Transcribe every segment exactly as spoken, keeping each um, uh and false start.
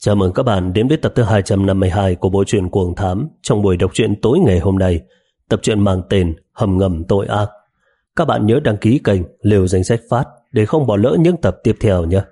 Chào mừng các bạn đến với tập thứ hai trăm năm mươi hai của bộ truyện Cuồng Thám. Trong buổi đọc truyện tối ngày hôm nay, tập truyện mang tên Hầm Ngầm Tội Ác. Các bạn nhớ đăng ký kênh Liều Danh Sách Phát để không bỏ lỡ những tập tiếp theo nhé.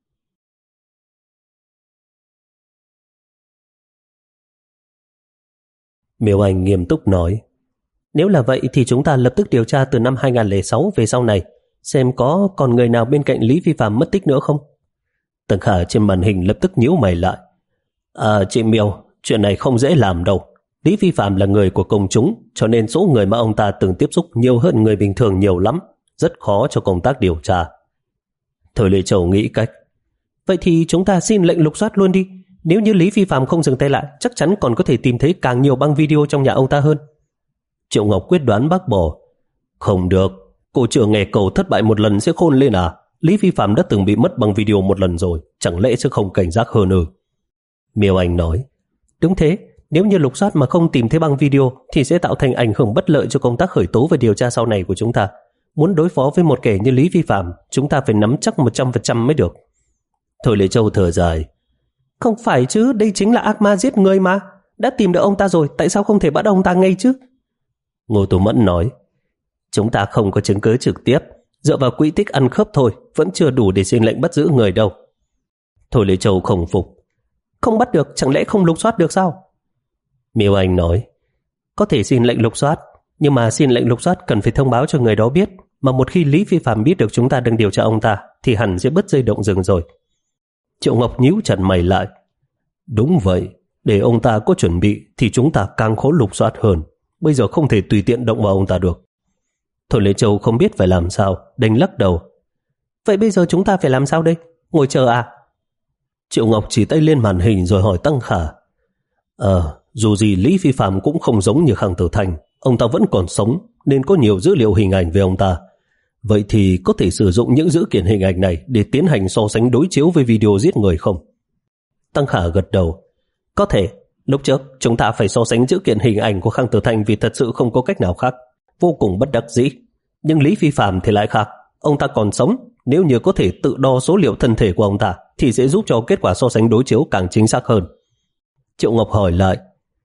Miêu Anh nghiêm túc nói: Nếu là vậy thì chúng ta lập tức điều tra từ năm hai không không sáu về sau này, xem có còn người nào bên cạnh Lý Phi Phạm mất tích nữa không. Tần Khả trên màn hình lập tức nhíu mày lại. À chị Miêu, chuyện này không dễ làm đâu. Lý Phi Phạm là người của công chúng, cho nên số người mà ông ta từng tiếp xúc nhiều hơn người bình thường nhiều lắm, rất khó cho công tác điều tra. Thời Lệ Châu nghĩ cách. Vậy thì chúng ta xin lệnh lục soát luôn đi. Nếu như Lý Phi Phạm không dừng tay lại, chắc chắn còn có thể tìm thấy càng nhiều băng video trong nhà ông ta hơn. Triệu Ngọc quyết đoán bác bỏ. Không được, cô chưa nghe cầu thất bại một lần sẽ khôn lên à? Lý Phi Phạm đã từng bị mất băng video một lần rồi, chẳng lẽ sẽ không cảnh giác hơn ư? Miêu Anh nói: Đúng thế, nếu như lục soát mà không tìm thấy băng video thì sẽ tạo thành ảnh hưởng bất lợi cho công tác khởi tố và điều tra sau này của chúng ta. Muốn đối phó với một kẻ như Lý Phi Phạm, chúng ta phải nắm chắc một trăm phần trăm mới được. Thôi Lệ Châu thở dài. Không phải chứ, đây chính là ác ma giết người mà. Đã tìm được ông ta rồi, tại sao không thể bắt ông ta ngay chứ? Ngô Tú Mẫn nói: Chúng ta không có chứng cứ trực tiếp, dựa vào quỹ tích ăn khớp thôi, vẫn chưa đủ để xin lệnh bắt giữ người đâu. Thôi Lệ Châu không phục. Không bắt được, chẳng lẽ không lục soát được sao? Miêu Anh nói: Có thể xin lệnh lục soát, nhưng mà xin lệnh lục soát cần phải thông báo cho người đó biết, mà một khi Lý Phi Phạm biết được chúng ta đang điều tra ông ta thì hẳn sẽ bứt dây động rừng rồi. Triệu Ngọc nhíu chặt mày lại. Đúng vậy, để ông ta có chuẩn bị thì chúng ta càng khó lục soát hơn. Bây giờ không thể tùy tiện động vào ông ta được. Thôi Lệ Châu không biết phải làm sao, đành lắc đầu. Vậy bây giờ chúng ta phải làm sao đây? Ngồi chờ à? Triệu Ngọc chỉ tay lên màn hình rồi hỏi Tăng Khả. Ờ, dù gì Lý Phi Phạm cũng không giống như Khang Tử Thành, ông ta vẫn còn sống nên có nhiều dữ liệu hình ảnh về ông ta. Vậy thì có thể sử dụng những dữ kiện hình ảnh này để tiến hành so sánh đối chiếu với video giết người không? Tăng Khả gật đầu. Có thể, lúc trước chúng ta phải so sánh dữ kiện hình ảnh của Khang Tử Thành vì thật sự không có cách nào khác, vô cùng bất đắc dĩ. Nhưng Lý Phi Phạm thì lại khác, ông ta còn sống, nếu như có thể tự đo số liệu thân thể của ông ta thì sẽ giúp cho kết quả so sánh đối chiếu càng chính xác hơn. Triệu Ngọc hỏi lại: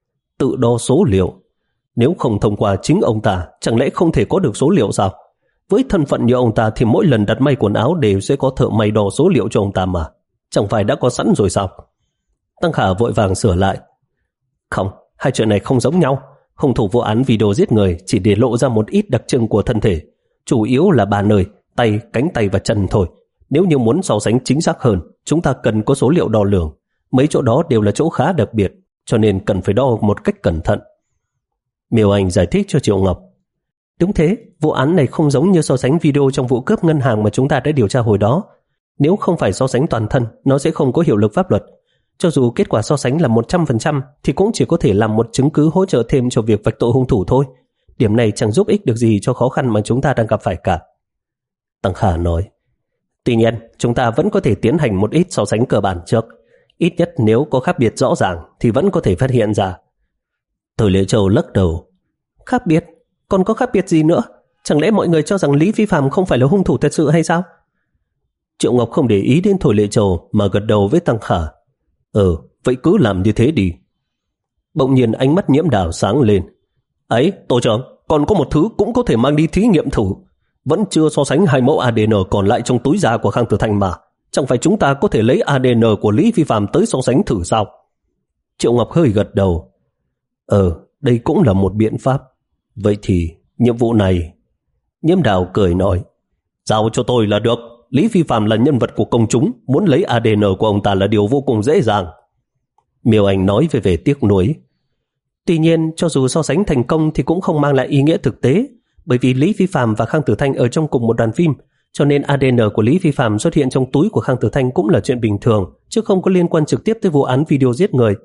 Tự đo số liệu? Nếu không thông qua chính ông ta, chẳng lẽ không thể có được số liệu sao? Với thân phận như ông ta thì mỗi lần đặt may quần áo đều sẽ có thợ may đo số liệu cho ông ta mà. Chẳng phải đã có sẵn rồi sao? Tăng Khả vội vàng sửa lại. Không, hai chuyện này không giống nhau. Hung thủ vụ án video giết người chỉ để lộ ra một ít đặc trưng của thân thể, chủ yếu là ba nơi, tay, cánh tay và chân thôi. Nếu như muốn so sánh chính xác hơn, chúng ta cần có số liệu đo lường. Mấy chỗ đó đều là chỗ khá đặc biệt, cho nên cần phải đo một cách cẩn thận. Miêu Anh giải thích cho Triệu Ngọc. Đúng thế, vụ án này không giống như so sánh video trong vụ cướp ngân hàng mà chúng ta đã điều tra hồi đó. Nếu không phải so sánh toàn thân, nó sẽ không có hiệu lực pháp luật. Cho dù kết quả so sánh là một trăm phần trăm thì cũng chỉ có thể làm một chứng cứ hỗ trợ thêm cho việc vạch tội hung thủ thôi. Điểm này chẳng giúp ích được gì cho khó khăn mà chúng ta đang gặp phải cả. Tăng Khả nói: Tuy nhiên, chúng ta vẫn có thể tiến hành một ít so sánh cơ bản trước. Ít nhất nếu có khác biệt rõ ràng thì vẫn có thể phát hiện ra. Thời Lệ Châu lắc đầu. Khác biệt? Còn có khác biệt gì nữa? Chẳng lẽ mọi người cho rằng Lý Phi Phạm không phải là hung thủ thật sự hay sao? Triệu Ngọc không để ý đến Thôi Lệ Châu mà gật đầu với Tăng Khả. Ừ, vậy cứ làm như thế đi. Bỗng nhiên ánh mắt Nhiễm Đào sáng lên. Ấy, tổ trưởng, còn có một thứ cũng có thể mang đi thí nghiệm thử. Vẫn chưa so sánh hai mẫu a đê en còn lại trong túi da của Khang Tử Thành mà. Chẳng phải chúng ta có thể lấy a đê en của Lý Phi Phạm tới so sánh thử sao? Triệu Ngọc hơi gật đầu. Ờ, đây cũng là một biện pháp. Vậy thì nhiệm vụ này... Nhiễm Đào cười nói: Giao cho tôi là được. Lý Phi Phạm là nhân vật của công chúng, muốn lấy a đê en của ông ta là điều vô cùng dễ dàng. Miêu Anh nói về vẻ tiếc nuối. Tuy nhiên, cho dù so sánh thành công thì cũng không mang lại ý nghĩa thực tế, bởi vì Lý Phi Phạm và Khang Tử Thanh ở trong cùng một đoàn phim, cho nên a đê en của Lý Phi Phạm xuất hiện trong túi của Khang Tử Thanh cũng là chuyện bình thường, chứ không có liên quan trực tiếp tới vụ án video giết người.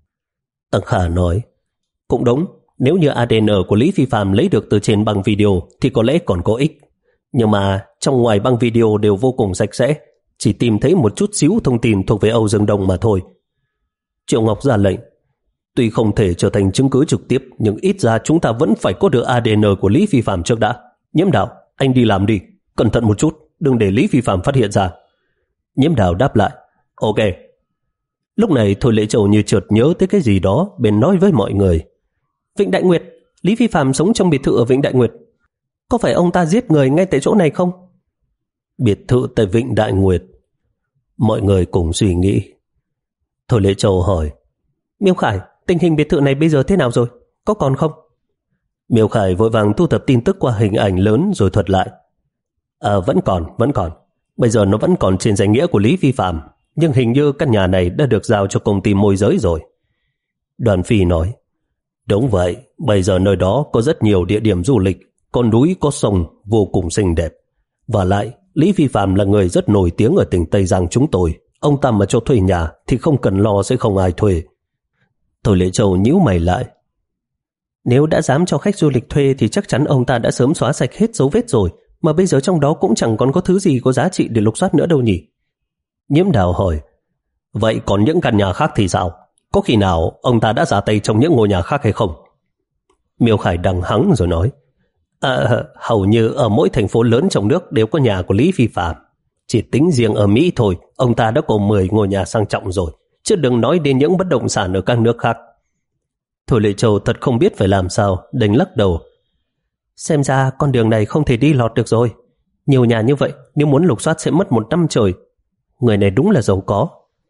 Tăng Khả nói: Cũng đúng, nếu như a đê en của Lý Phi Phạm lấy được từ trên băng video thì có lẽ còn có ích. Nhưng mà trong ngoài băng video đều vô cùng sạch sẽ, chỉ tìm thấy một chút xíu thông tin thuộc về Âu Dương Đông mà thôi. Triệu Ngọc ra lệnh: Tuy không thể trở thành chứng cứ trực tiếp, nhưng ít ra chúng ta vẫn phải có được a đê en của Lý Phi Phạm trước đã. Nhiễm Đào, anh đi làm đi, cẩn thận một chút, đừng để Lý Phi Phạm phát hiện ra. Nhiễm Đào đáp lại: Ok. Lúc này Thôi Lệ Châu như chợt nhớ tới cái gì đó, bèn nói với mọi người. Vịnh Đại Nguyệt, Lý Phi Phạm sống trong biệt thự ở Vịnh Đại Nguyệt. Có phải ông ta giết người ngay tại chỗ này không? Biệt thự tại Vịnh Đại Nguyệt. Mọi người cùng suy nghĩ. Thôi Lệ Châu hỏi, Miêu Khải, tình hình biệt thự này bây giờ thế nào rồi? Có còn không? Miêu Khải vội vàng thu thập tin tức qua hình ảnh lớn rồi thuật lại. À, vẫn còn, vẫn còn. Bây giờ nó vẫn còn trên danh nghĩa của Lý Phi Phạm, nhưng hình như căn nhà này đã được giao cho công ty môi giới rồi. Đoàn Phi nói, đúng vậy, bây giờ nơi đó có rất nhiều địa điểm du lịch, có núi có sông vô cùng xinh đẹp. Và lại, Lý Phi Phạm là người rất nổi tiếng ở tỉnh Tây Giang chúng tôi. Ông ta mà cho thuê nhà thì không cần lo sẽ không ai thuê. Thôi Lệ Châu nhíu mày lại. Nếu đã dám cho khách du lịch thuê thì chắc chắn ông ta đã sớm xóa sạch hết dấu vết rồi, mà bây giờ trong đó cũng chẳng còn có thứ gì có giá trị để lục soát nữa đâu nhỉ? Nhiễm Đào hỏi, vậy còn những căn nhà khác thì sao? Có khi nào ông ta đã ra tay trong những ngôi nhà khác hay không? Miêu Khải đằng hắng rồi nói, À, hầu như ở mỗi thành phố lớn trong nước đều có nhà của Lý Phi Phạm. Chỉ tính riêng ở Mỹ thôi, ông ta đã có mười ngôi nhà sang trọng rồi, chứ đừng nói đến những bất động sản ở các nước khác. Thôi Lệ Châu thật không biết phải làm sao, đành lắc đầu. Xem ra con đường này không thể đi lọt được rồi. Nhiều nhà như vậy, nếu muốn lục soát sẽ mất một năm trời. Người này đúng là giàu có.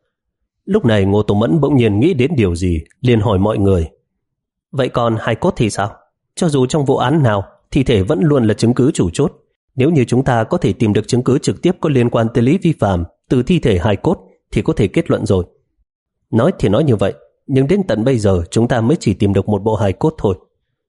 Lúc này Ngô Tô Mẫn bỗng nhiên nghĩ đến điều gì, liền hỏi mọi người. Vậy còn hài cốt thì sao? Cho dù trong vụ án nào, thi thể vẫn luôn là chứng cứ chủ chốt. Nếu như chúng ta có thể tìm được chứng cứ trực tiếp có liên quan tới Lý Vi Phạm từ thi thể hài cốt thì có thể kết luận rồi. Nói thì nói như vậy, nhưng đến tận bây giờ chúng ta mới chỉ tìm được một bộ hài cốt thôi.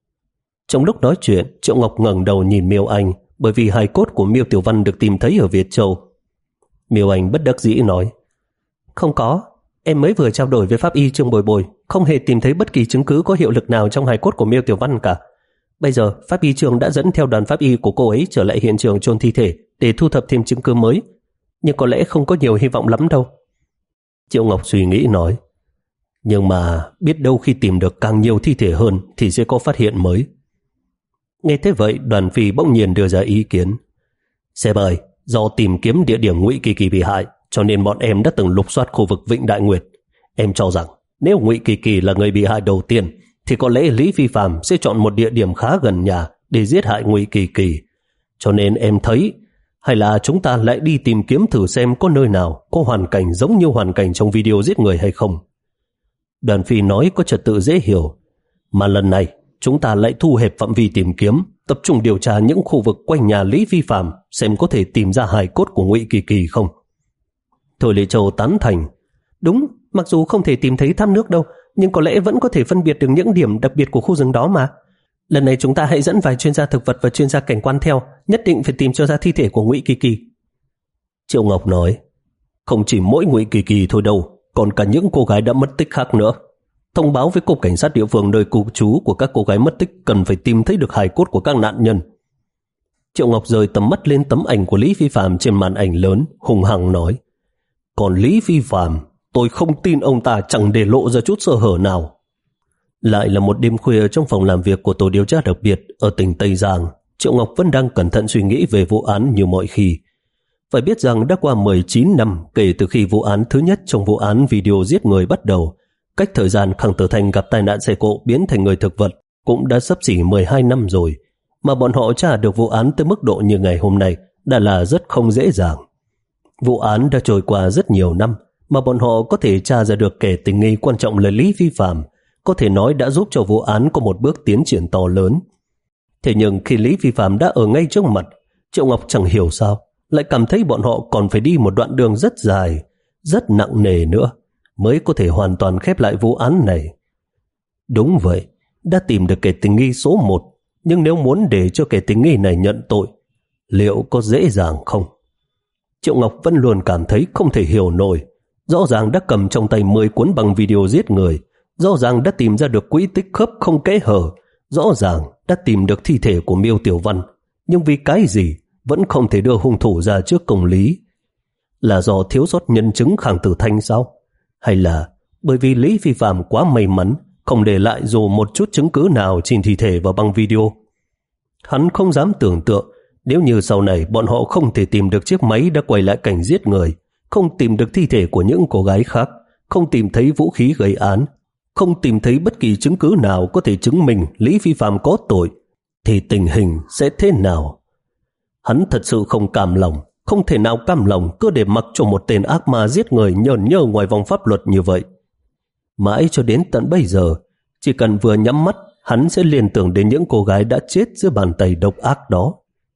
Trong lúc nói chuyện, Triệu Ngọc ngẩng đầu nhìn Miêu Anh, bởi vì hài cốt của Miêu Tiểu Văn được tìm thấy ở Việt Châu. Miêu Anh bất đắc dĩ nói, không có, em mới vừa trao đổi với pháp y Trương Bồi Bồi, không hề tìm thấy bất kỳ chứng cứ có hiệu lực nào trong hài cốt của Miêu Tiểu Văn cả. Bây giờ pháp y Trương đã dẫn theo đoàn pháp y của cô ấy trở lại hiện trường chôn thi thể để thu thập thêm chứng cứ mới, nhưng có lẽ không có nhiều hy vọng lắm đâu. Triệu Ngọc suy nghĩ nói, nhưng mà biết đâu khi tìm được càng nhiều thi thể hơn thì sẽ có phát hiện mới. Nghe thế vậy, Đoàn Phi bỗng nhiên đưa ra ý kiến. Sếp ơi, do tìm kiếm địa điểm Ngụy Kỳ Kỳ bị hại, cho nên bọn em đã từng lục soát khu vực Vịnh Đại Nguyệt. Em cho rằng nếu Ngụy Kỳ Kỳ là người bị hại đầu tiên, thì có lẽ Lý Phi Phạm sẽ chọn một địa điểm khá gần nhà để giết hại Ngụy Kỳ Kỳ. Cho nên em thấy, hay là chúng ta lại đi tìm kiếm thử xem có nơi nào có hoàn cảnh giống như hoàn cảnh trong video giết người hay không. Đoàn Phi nói có trật tự dễ hiểu, mà lần này chúng ta lại thu hẹp phạm vi tìm kiếm, tập trung điều tra những khu vực quanh nhà Lý Vi Phạm xem có thể tìm ra hài cốt của Ngụy Kỳ Kỳ không. Thôi Lệ Châu tán thành. Đúng, mặc dù không thể tìm thấy thác nước đâu, nhưng có lẽ vẫn có thể phân biệt được những điểm đặc biệt của khu rừng đó mà. Lần này chúng ta hãy dẫn vài chuyên gia thực vật và chuyên gia cảnh quan theo, nhất định phải tìm cho ra thi thể của Ngụy Kỳ Kỳ. Triệu Ngọc nói, không chỉ mỗi Ngụy Kỳ Kỳ thôi đâu, còn cả những cô gái đã mất tích khác nữa. Thông báo với cục cảnh sát địa phương nơi cư trú của các cô gái mất tích cần phải tìm thấy được hài cốt của các nạn nhân. Triệu Ngọc rời tầm mắt lên tấm ảnh của Lý Phi Phạm trên màn ảnh lớn, hùng hăng nói, còn Lý Phi Phạm, tôi không tin ông ta chẳng để lộ ra chút sơ hở nào. Lại là một đêm khuya trong phòng làm việc của tổ điều tra đặc biệt ở tỉnh Tây Giang. Triệu Ngọc vẫn đang cẩn thận suy nghĩ về vụ án như mọi khi. Phải biết rằng đã qua mười chín năm kể từ khi vụ án thứ nhất trong vụ án video giết người bắt đầu. Cách thời gian Khang Tử Thành gặp tai nạn xe cộ biến thành người thực vật cũng đã xấp xỉ mười hai năm rồi, mà bọn họ tra được vụ án tới mức độ như ngày hôm nay đã là rất không dễ dàng. Vụ án đã trôi qua rất nhiều năm, mà bọn họ có thể tra ra được kẻ tình nghi quan trọng là Lý Vi Phạm, có thể nói đã giúp cho vụ án có một bước tiến triển to lớn. Thế nhưng khi Lý Vi Phạm đã ở ngay trước mặt, Triệu Ngọc chẳng hiểu sao lại cảm thấy bọn họ còn phải đi một đoạn đường rất dài, rất nặng nề nữa mới có thể hoàn toàn khép lại vụ án này. Đúng vậy, đã tìm được kẻ tình nghi số một, nhưng nếu muốn để cho kẻ tình nghi này nhận tội, liệu có dễ dàng không? Triệu Ngọc vẫn luôn cảm thấy không thể hiểu nổi. Rõ ràng đã cầm trong tay mười cuốn băng video giết người, rõ ràng đã tìm ra được quỹ tích khớp không kẽ hở, rõ ràng đã tìm được thi thể của Miêu Tiểu Văn, nhưng vì cái gì vẫn không thể đưa hung thủ ra trước công lý? Là do thiếu sót nhân chứng Khang Tử Thanh sao? Hay là bởi vì Lý Phi Phạm quá may mắn không để lại dù một chút chứng cứ nào trên thi thể và băng video? Hắn không dám tưởng tượng nếu như sau này bọn họ không thể tìm được chiếc máy đã quay lại cảnh giết người, không tìm được thi thể của những cô gái khác, không tìm thấy vũ khí gây án, không tìm thấy bất kỳ chứng cứ nào có thể chứng minh Lý Phi Phạm có tội, thì tình hình sẽ thế nào? Hắn thật sự không cam lòng, không thể nào cam lòng cứ để mặc cho một tên ác ma giết người nhờn nhơ ngoài vòng pháp luật như vậy. Mãi cho đến tận bây giờ, chỉ cần vừa nhắm mắt, hắn sẽ liên tưởng đến những cô gái đã chết giữa bàn tay độc ác đó.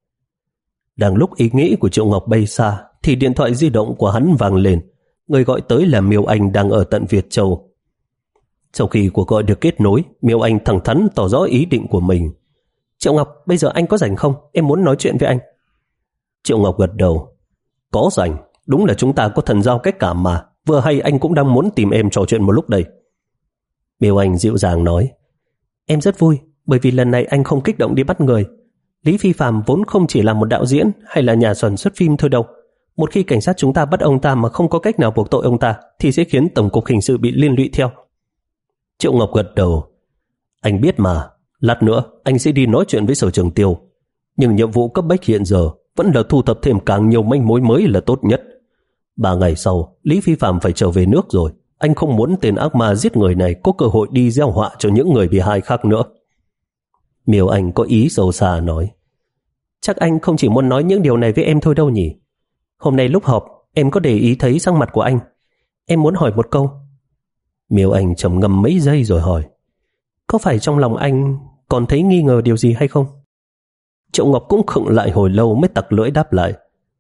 Đang lúc ý nghĩ của Triệu Ngọc bay xa, thì điện thoại di động của hắn vang lên. Người gọi tới là Miêu Anh đang ở tận Việt Châu. Sau khi cuộc gọi được kết nối, Miêu Anh thẳng thắn tỏ rõ ý định của mình. Triệu Ngọc, bây giờ anh có rảnh không? Em muốn nói chuyện với anh. Triệu Ngọc gật đầu. Có rảnh, đúng là chúng ta có thần giao cách cảm mà. Vừa hay anh cũng đang muốn tìm em trò chuyện một lúc đây. Miêu Anh dịu dàng nói. Em rất vui, bởi vì lần này anh không kích động đi bắt người. Lý Phi Phạm vốn không chỉ là một đạo diễn hay là nhà sản xuất phim thôi đâu. Một khi cảnh sát chúng ta bắt ông ta mà không có cách nào buộc tội ông ta, thì sẽ khiến Tổng cục Hình sự bị liên lụy theo. Triệu Ngọc gật đầu. Anh biết mà, lát nữa anh sẽ đi nói chuyện với Sở Trường Tiêu. Nhưng nhiệm vụ cấp bách hiện giờ vẫn là thu thập thêm càng nhiều manh mối mới là tốt nhất. Ba ngày sau, Lý Phi Phạm phải trở về nước rồi. Anh không muốn tên ác ma giết người này có cơ hội đi gieo họa cho những người bị hại khác nữa. Miêu Anh có ý sâu xa nói. Chắc anh không chỉ muốn nói những điều này với em thôi đâu nhỉ. Hôm nay lúc họp, em có để ý thấy sắc mặt của anh. Em muốn hỏi một câu. Miêu Anh trầm ngâm mấy giây rồi hỏi. Có phải trong lòng anh còn thấy nghi ngờ điều gì hay không? Triệu Ngọc cũng khựng lại hồi lâu mới tặc lưỡi đáp lại.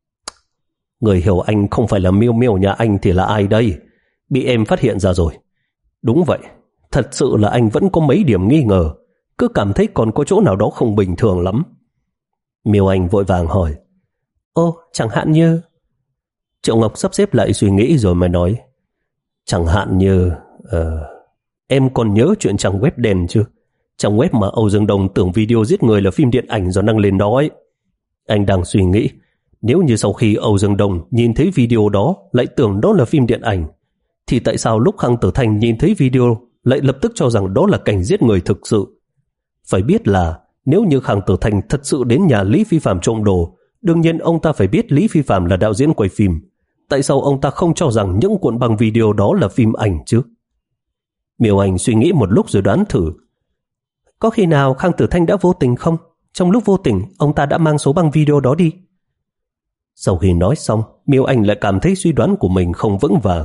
Người hiểu anh không phải là Miêu Miêu nhà anh thì là ai đây? Bị em phát hiện ra rồi. Đúng vậy, thật sự là anh vẫn có mấy điểm nghi ngờ, cứ cảm thấy còn có chỗ nào đó không bình thường lắm. Miêu Anh vội vàng hỏi. Ô, chẳng hạn như... Triệu Ngọc sắp xếp lại suy nghĩ rồi mới nói. Chẳng hạn như... Uh, em còn nhớ chuyện trang web đen chứ? Trang web mà Âu Dương Đông tưởng video giết người là phim điện ảnh do đăng lên đó ấy. Anh đang suy nghĩ, nếu như sau khi Âu Dương Đông nhìn thấy video đó lại tưởng đó là phim điện ảnh, thì tại sao lúc Khang Tử Thành nhìn thấy video lại lập tức cho rằng đó là cảnh giết người thực sự? Phải biết là nếu như Khang Tử Thành thật sự đến nhà Lý Phi Phạm trộm đồ, đương nhiên ông ta phải biết Lý Phi Phạm là đạo diễn quay phim. Tại sao ông ta không cho rằng những cuộn băng video đó là phim ảnh chứ? Miêu Anh suy nghĩ một lúc rồi đoán thử. Có khi nào Khang Tử Thanh đã vô tình không? Trong lúc vô tình, ông ta đã mang số băng video đó đi. Sau khi nói xong, Miêu Anh lại cảm thấy suy đoán của mình không vững vàng.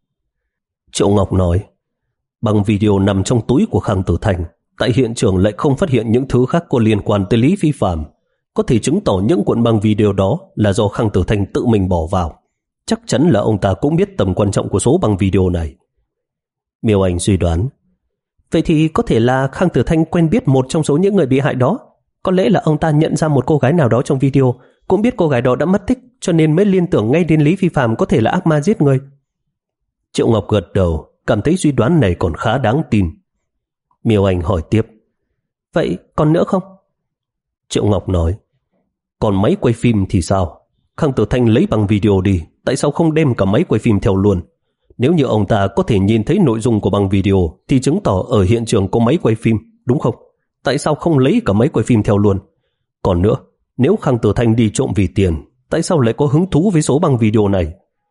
Triệu Ngọc nói, băng video nằm trong túi của Khang Tử Thanh, tại hiện trường lại không phát hiện những thứ khác có liên quan tới Lý Phi Phạm, có thể chứng tỏ những cuộn băng video đó là do Khang Tử Thanh tự mình bỏ vào. Chắc chắn là ông ta cũng biết tầm quan trọng của số băng video này. Miêu Anh suy đoán, vậy thì có thể là Khang Tử Thanh quen biết một trong số những người bị hại đó. Có lẽ là ông ta nhận ra một cô gái nào đó trong video, cũng biết cô gái đó đã mất tích, cho nên mới liên tưởng ngay đến Lý Phi Phạm có thể là ác ma giết người. Triệu Ngọc gật đầu, cảm thấy suy đoán này còn khá đáng tin. Miêu Anh hỏi tiếp, vậy còn nữa không? Triệu Ngọc nói, còn máy quay phim thì sao? Khang Tử Thanh lấy bằng video đi, tại sao không đem cả máy quay phim theo luôn? Nếu như ông ta có thể nhìn thấy nội dung của băng video thì chứng tỏ ở hiện trường có máy quay phim, đúng không? Tại sao không lấy cả máy quay phim theo luôn? Còn nữa, nếu Khang Tử Thanh đi trộm vì tiền, tại sao lại có hứng thú với số băng video này?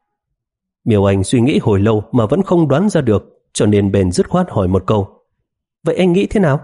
Miêu Anh suy nghĩ hồi lâu mà vẫn không đoán ra được, cho nên bèn dứt khoát hỏi một câu. Vậy anh nghĩ thế nào?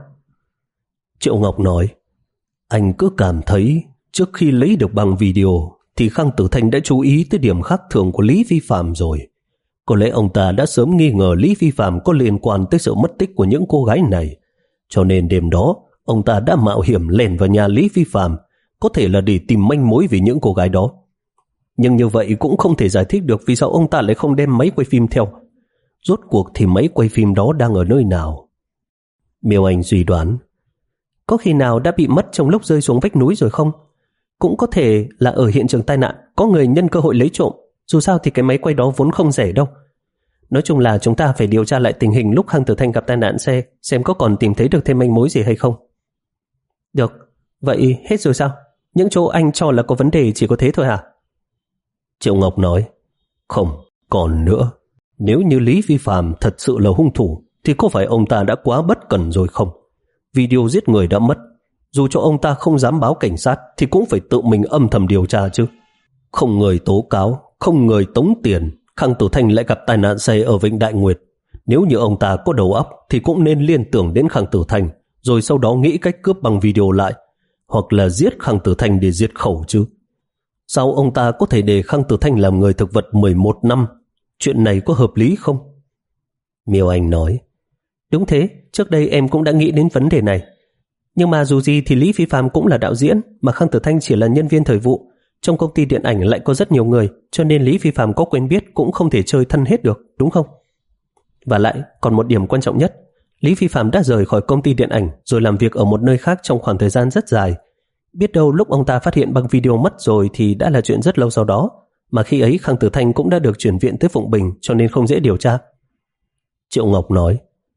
Triệu Ngọc nói, anh cứ cảm thấy trước khi lấy được băng video thì Khang Tử Thanh đã chú ý tới điểm khác thường của Lý Phi Phạm rồi. Có lẽ ông ta đã sớm nghi ngờ Lý Phi Phạm có liên quan tới sự mất tích của những cô gái này, cho nên đêm đó ông ta đã mạo hiểm lẻn vào nhà Lý Phi Phạm, có thể là để tìm manh mối về những cô gái đó. Nhưng như vậy cũng không thể giải thích được vì sao ông ta lại không đem máy quay phim theo. Rốt cuộc thì máy quay phim đó đang ở nơi nào? Miêu Anh suy đoán, có khi nào đã bị mất trong lúc rơi xuống vách núi rồi không? Cũng có thể là ở hiện trường tai nạn có người nhân cơ hội lấy trộm. Dù sao thì cái máy quay đó vốn không rẻ đâu. Nói chung là chúng ta phải điều tra lại tình hình lúc Khang Tử Thanh gặp tai nạn xe, xem có còn tìm thấy được thêm manh mối gì hay không. Được, vậy hết rồi sao? Những chỗ anh cho là có vấn đề chỉ có thế thôi hả? Triệu Ngọc nói, không, còn nữa. Nếu như Lý Phi Phạm thật sự là hung thủ, thì có phải ông ta đã quá bất cẩn rồi không? Video giết người đã mất, dù cho ông ta không dám báo cảnh sát thì cũng phải tự mình âm thầm điều tra chứ. Không người tố cáo, không người tống tiền, Khang Tử Thanh lại gặp tai nạn xe ở Vịnh Đại Nguyệt. Nếu như ông ta có đầu óc thì cũng nên liên tưởng đến Khang Tử Thanh, rồi sau đó nghĩ cách cướp bằng video lại, hoặc là giết Khang Tử Thanh để diệt khẩu chứ. Sao ông ta có thể để Khang Tử Thanh làm người thực vật mười một năm? Chuyện này có hợp lý không? Miêu Anh nói, đúng thế, trước đây em cũng đã nghĩ đến vấn đề này. Nhưng mà dù gì thì Lý Phi Phạm cũng là đạo diễn, mà Khang Tử Thanh chỉ là nhân viên thời vụ. Trong công ty điện ảnh lại có rất nhiều người, cho nên Lý Phi Phạm có quen biết cũng không thể chơi thân hết được, đúng không? Và lại, còn một điểm quan trọng nhất, Lý Phi Phạm đã rời khỏi công ty điện ảnh rồi làm việc ở một nơi khác trong khoảng thời gian rất dài. Biết đâu lúc ông ta phát hiện băng video mất rồi thì đã là chuyện rất lâu sau đó, mà khi ấy Khang Tử Thanh cũng đã được chuyển viện tới Phụng Bình, cho nên không dễ điều tra. Triệu Ngọc nói,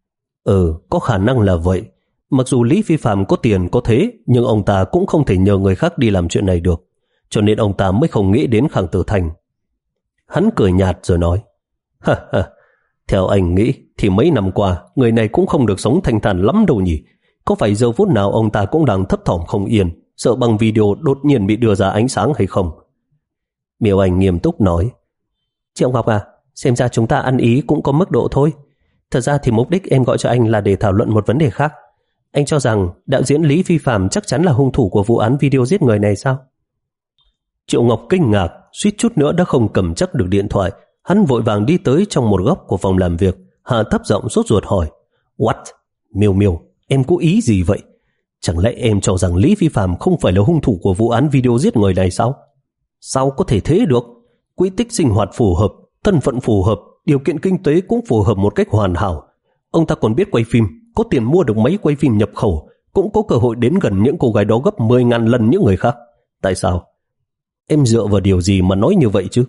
Ừ, có khả năng là vậy. Mặc dù Lý Phi Phạm có tiền có thế, nhưng ông ta cũng không thể nhờ người khác đi làm chuyện này được, cho nên ông ta mới không nghĩ đến Khang Tử Thanh. Hắn cười nhạt rồi nói, Ha ha, theo anh nghĩ thì mấy năm qua người này cũng không được sống thanh thản lắm đâu nhỉ. Có phải giờ phút nào ông ta cũng đang thấp thỏm không yên, sợ băng video đột nhiên bị đưa ra ánh sáng hay không? Miêu Anh nghiêm túc nói, Triệu Ngọc à, xem ra chúng ta ăn ý cũng có mức độ thôi. Thật ra thì mục đích em gọi cho anh là để thảo luận một vấn đề khác. Anh cho rằng đạo diễn Lý Phi Phạm chắc chắn là hung thủ của vụ án video giết người này sao? Triệu Ngọc kinh ngạc, suýt chút nữa đã không cầm chắc được điện thoại. Hắn vội vàng đi tới trong một góc của phòng làm việc, hạ thấp giọng sốt ruột hỏi, What? Miêu Miêu, em có ý gì vậy? Chẳng lẽ em cho rằng Lý Phi Phạm không phải là hung thủ của vụ án video giết người này sao? Sao có thể thế được? Quỹ tích sinh hoạt phù hợp, thân phận phù hợp, điều kiện kinh tế cũng phù hợp một cách hoàn hảo. Ông ta còn biết quay phim, có tiền mua được máy quay phim nhập khẩu, cũng có cơ hội đến gần những cô gái đó gấp mười ngàn lần những người khác. Tại sao? Em dựa vào điều gì mà nói như vậy chứ?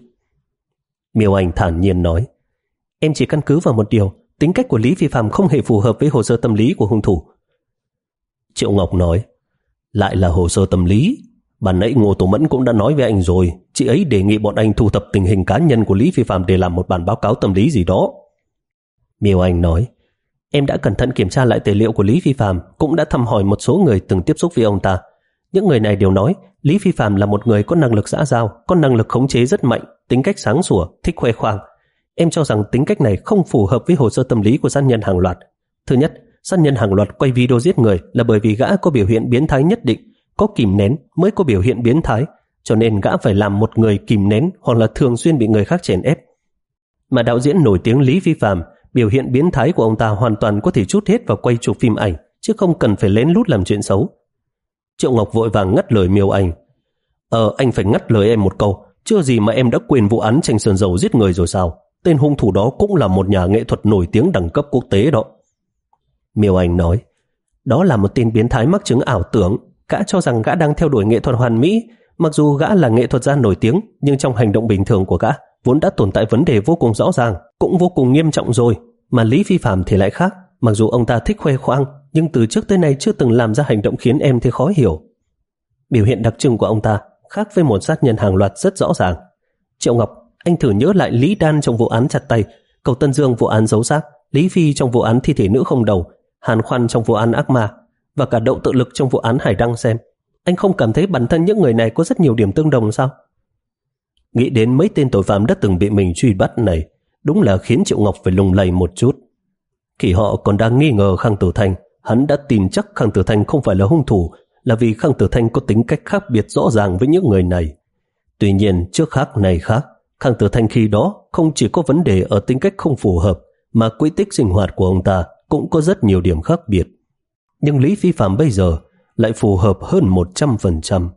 Miêu Anh thản nhiên nói, em chỉ căn cứ vào một điều, tính cách của Lý Phi Phạm không hề phù hợp với hồ sơ tâm lý của hung thủ. Triệu Ngọc nói, lại là hồ sơ tâm lý. Ban nãy Ngô Tổ Mẫn cũng đã nói với anh rồi, chị ấy đề nghị bọn anh thu thập tình hình cá nhân của Lý Phi Phạm để làm một bản báo cáo tâm lý gì đó. Miêu Anh nói, em đã cẩn thận kiểm tra lại tài liệu của Lý Phi Phạm, cũng đã thăm hỏi một số người từng tiếp xúc với ông ta. Những người này đều nói Lý Phi Phạm là một người có năng lực xã giao, có năng lực khống chế rất mạnh, tính cách sáng sủa, thích khoe khoang. Em cho rằng tính cách này không phù hợp với hồ sơ tâm lý của sát nhân hàng loạt. Thứ nhất, sát nhân hàng loạt quay video giết người là bởi vì gã có biểu hiện biến thái nhất định, có kìm nén mới có biểu hiện biến thái, cho nên gã phải làm một người kìm nén hoặc là thường xuyên bị người khác chèn ép. Mà đạo diễn nổi tiếng Lý Phi Phạm, biểu hiện biến thái của ông ta hoàn toàn có thể trút hết vào quay chụp phim ảnh, chứ không cần phải lén lút làm chuyện xấu. Triệu Ngọc vội vàng ngắt lời Miêu Anh. Ờ, anh phải ngắt lời em một câu, chưa gì mà em đã quên vụ án Tranh Sơn Dầu giết người rồi sao? Tên hung thủ đó cũng là một nhà nghệ thuật nổi tiếng đẳng cấp quốc tế đó. Miêu Anh nói, đó là một tên biến thái mắc chứng ảo tưởng. Gã cho rằng gã đang theo đuổi nghệ thuật hoàn mỹ. Mặc dù gã là nghệ thuật gia nổi tiếng, nhưng trong hành động bình thường của gã vốn đã tồn tại vấn đề vô cùng rõ ràng, cũng vô cùng nghiêm trọng rồi. Mà Lý Phi Phạm thì lại khác. Mặc dù ông ta thích khoe khoang, nhưng từ trước tới nay chưa từng làm ra hành động khiến em thấy khó hiểu. Biểu hiện đặc trưng của ông ta khác với một sát nhân hàng loạt rất rõ ràng. Triệu Ngọc, anh thử nhớ lại Lý Đan trong vụ án chặt tay, Cầu Tân Dương vụ án giấu xác, Lý Phi trong vụ án thi thể nữ không đầu, Hàn Khoan trong vụ án ác ma, và cả Đậu Tự Lực trong vụ án Hải Đăng xem. Anh không cảm thấy bản thân những người này có rất nhiều điểm tương đồng sao? Nghĩ đến mấy tên tội phạm đã từng bị mình truy bắt này, đúng là khiến Triệu Ngọc phải lùng lầy một chút. Khi họ còn đang nghi ngờ Khang Tử Thanh, hắn đã tin chắc Khang Tử Thanh không phải là hung thủ, là vì Khang Tử Thanh có tính cách khác biệt rõ ràng với những người này. Tuy nhiên, trước khác này khác, Khang Tử Thanh khi đó không chỉ có vấn đề ở tính cách không phù hợp, mà quỹ tích sinh hoạt của ông ta cũng có rất nhiều điểm khác biệt. Nhưng Lý Phi Phạm bây giờ lại phù hợp hơn một trăm phần trăm.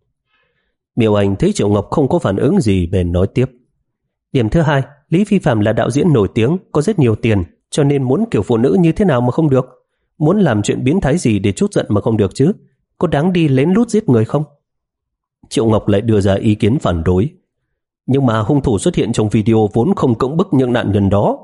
Miêu Anh thấy Triệu Ngọc không có phản ứng gì bèn nói tiếp. Điểm thứ hai, Lý Phi Phạm là đạo diễn nổi tiếng, có rất nhiều tiền, cho nên muốn kiểu phụ nữ như thế nào mà không được? Muốn làm chuyện biến thái gì để trút giận mà không được chứ? Có đáng đi lén lút giết người không? Triệu Ngọc lại đưa ra ý kiến phản đối. Nhưng mà hung thủ xuất hiện trong video vốn không cưỡng bức những nạn nhân đó.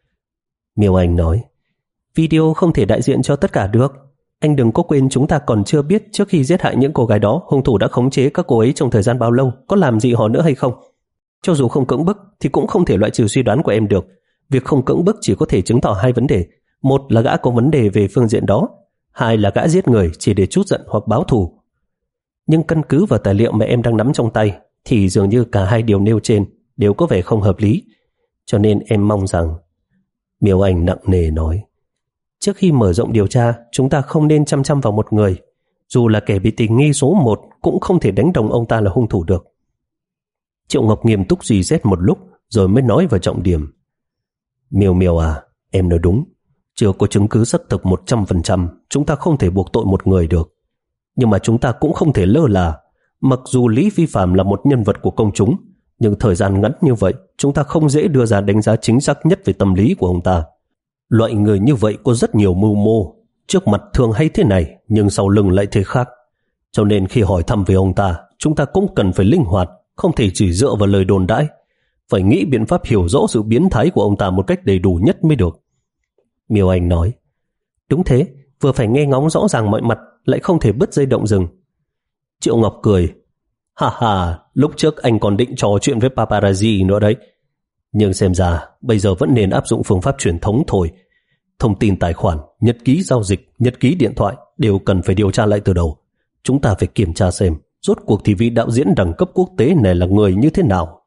Miêu Anh nói, video không thể đại diện cho tất cả được. Anh đừng có quên chúng ta còn chưa biết trước khi giết hại những cô gái đó, hung thủ đã khống chế các cô ấy trong thời gian bao lâu, có làm gì họ nữa hay không. Cho dù không cưỡng bức thì cũng không thể loại trừ suy đoán của em được. Việc không cưỡng bức chỉ có thể chứng tỏ hai vấn đề. Một là gã có vấn đề về phương diện đó, hai là gã giết người chỉ để trút giận hoặc báo thù. Nhưng căn cứ vào tài liệu mà em đang nắm trong tay thì dường như cả hai điều nêu trên đều có vẻ không hợp lý. cho nên em mong rằng. Miêu Anh nặng nề nói, trước khi mở rộng điều tra, chúng ta không nên chăm chăm vào một người. Dù là kẻ bị tình nghi số một cũng không thể đánh đồng ông ta là hung thủ được. Triệu Ngọc nghiêm túc suy xét một lúc rồi mới nói vào trọng điểm. Miêu Miêu à, em nói đúng. Chưa có chứng cứ xác thực một trăm phần trăm, chúng ta không thể buộc tội một người được. Nhưng mà chúng ta cũng không thể lơ là. Mặc dù Lý Phi Phạm là một nhân vật của công chúng, nhưng thời gian ngắn như vậy, chúng ta không dễ đưa ra đánh giá chính xác nhất về tâm lý của ông ta. Loại người như vậy có rất nhiều mưu mô, trước mặt thường hay thế này, nhưng sau lưng lại thế khác. Cho nên khi hỏi thăm về ông ta, chúng ta cũng cần phải linh hoạt, không thể chỉ dựa vào lời đồn đãi. Phải nghĩ biện pháp hiểu rõ sự biến thái của ông ta một cách đầy đủ nhất mới được. Miêu Anh nói, đúng thế, vừa phải nghe ngóng rõ ràng mọi mặt, lại không thể bứt dây động rừng. Triệu Ngọc cười, ha ha, lúc trước anh còn định trò chuyện với paparazzi nữa đấy. Nhưng xem ra bây giờ vẫn nên áp dụng phương pháp truyền thống thôi. Thông tin tài khoản, nhật ký giao dịch, nhật ký điện thoại đều cần phải điều tra lại từ đầu. Chúng ta phải kiểm tra xem rốt cuộc thì vị đạo diễn đẳng cấp quốc tế này là người như thế nào.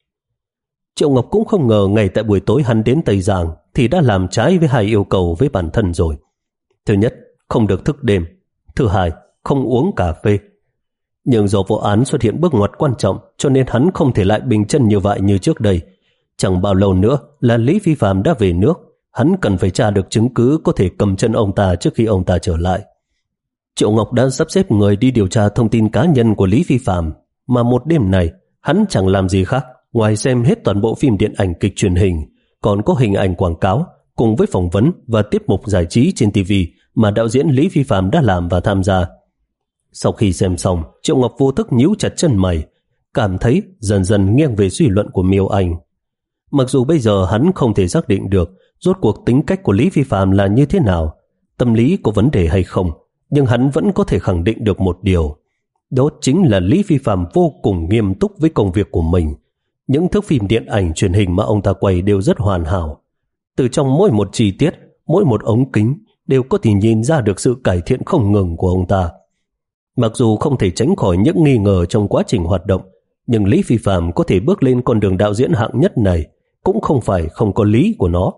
Triệu Ngọc cũng không ngờ ngày tại buổi tối hắn đến Tây Giang thì đã làm trái với hai yêu cầu với bản thân rồi. Thứ nhất, không được thức đêm. Thứ hai, không uống cà phê. Nhưng do vụ án xuất hiện bước ngoặt quan trọng cho nên hắn không thể lại bình chân như vậy như trước đây. Chẳng bao lâu nữa là Lý Phi Phạm đã về nước. Hắn cần phải tra được chứng cứ có thể cầm chân ông ta trước khi ông ta trở lại. Triệu Ngọc đã sắp xếp người đi điều tra thông tin cá nhân của Lý Phi Phạm, mà một đêm này hắn chẳng làm gì khác ngoài xem hết toàn bộ phim điện ảnh kịch truyền hình, còn có hình ảnh quảng cáo cùng với phỏng vấn và tiết mục giải trí trên ti vi mà đạo diễn Lý Phi Phạm đã làm và tham gia. Sau khi xem xong, Triệu Ngọc vô thức nhíu chặt chân mày, cảm thấy dần dần nghiêng về suy luận của Miêu Anh. Mặc dù bây giờ hắn không thể xác định được rốt cuộc tính cách của Lý Phi Phạm là như thế nào, tâm lý có vấn đề hay không, nhưng hắn vẫn có thể khẳng định được một điều. Đó chính là Lý Phi Phạm vô cùng nghiêm túc với công việc của mình. Những thước phim điện ảnh truyền hình mà ông ta quay đều rất hoàn hảo. Từ trong mỗi một chi tiết, mỗi một ống kính đều có thể nhìn ra được sự cải thiện không ngừng của ông ta. Mặc dù không thể tránh khỏi những nghi ngờ trong quá trình hoạt động, nhưng Lý Phi Phạm có thể bước lên con đường đạo diễn hạng nhất này cũng không phải không có lý của nó.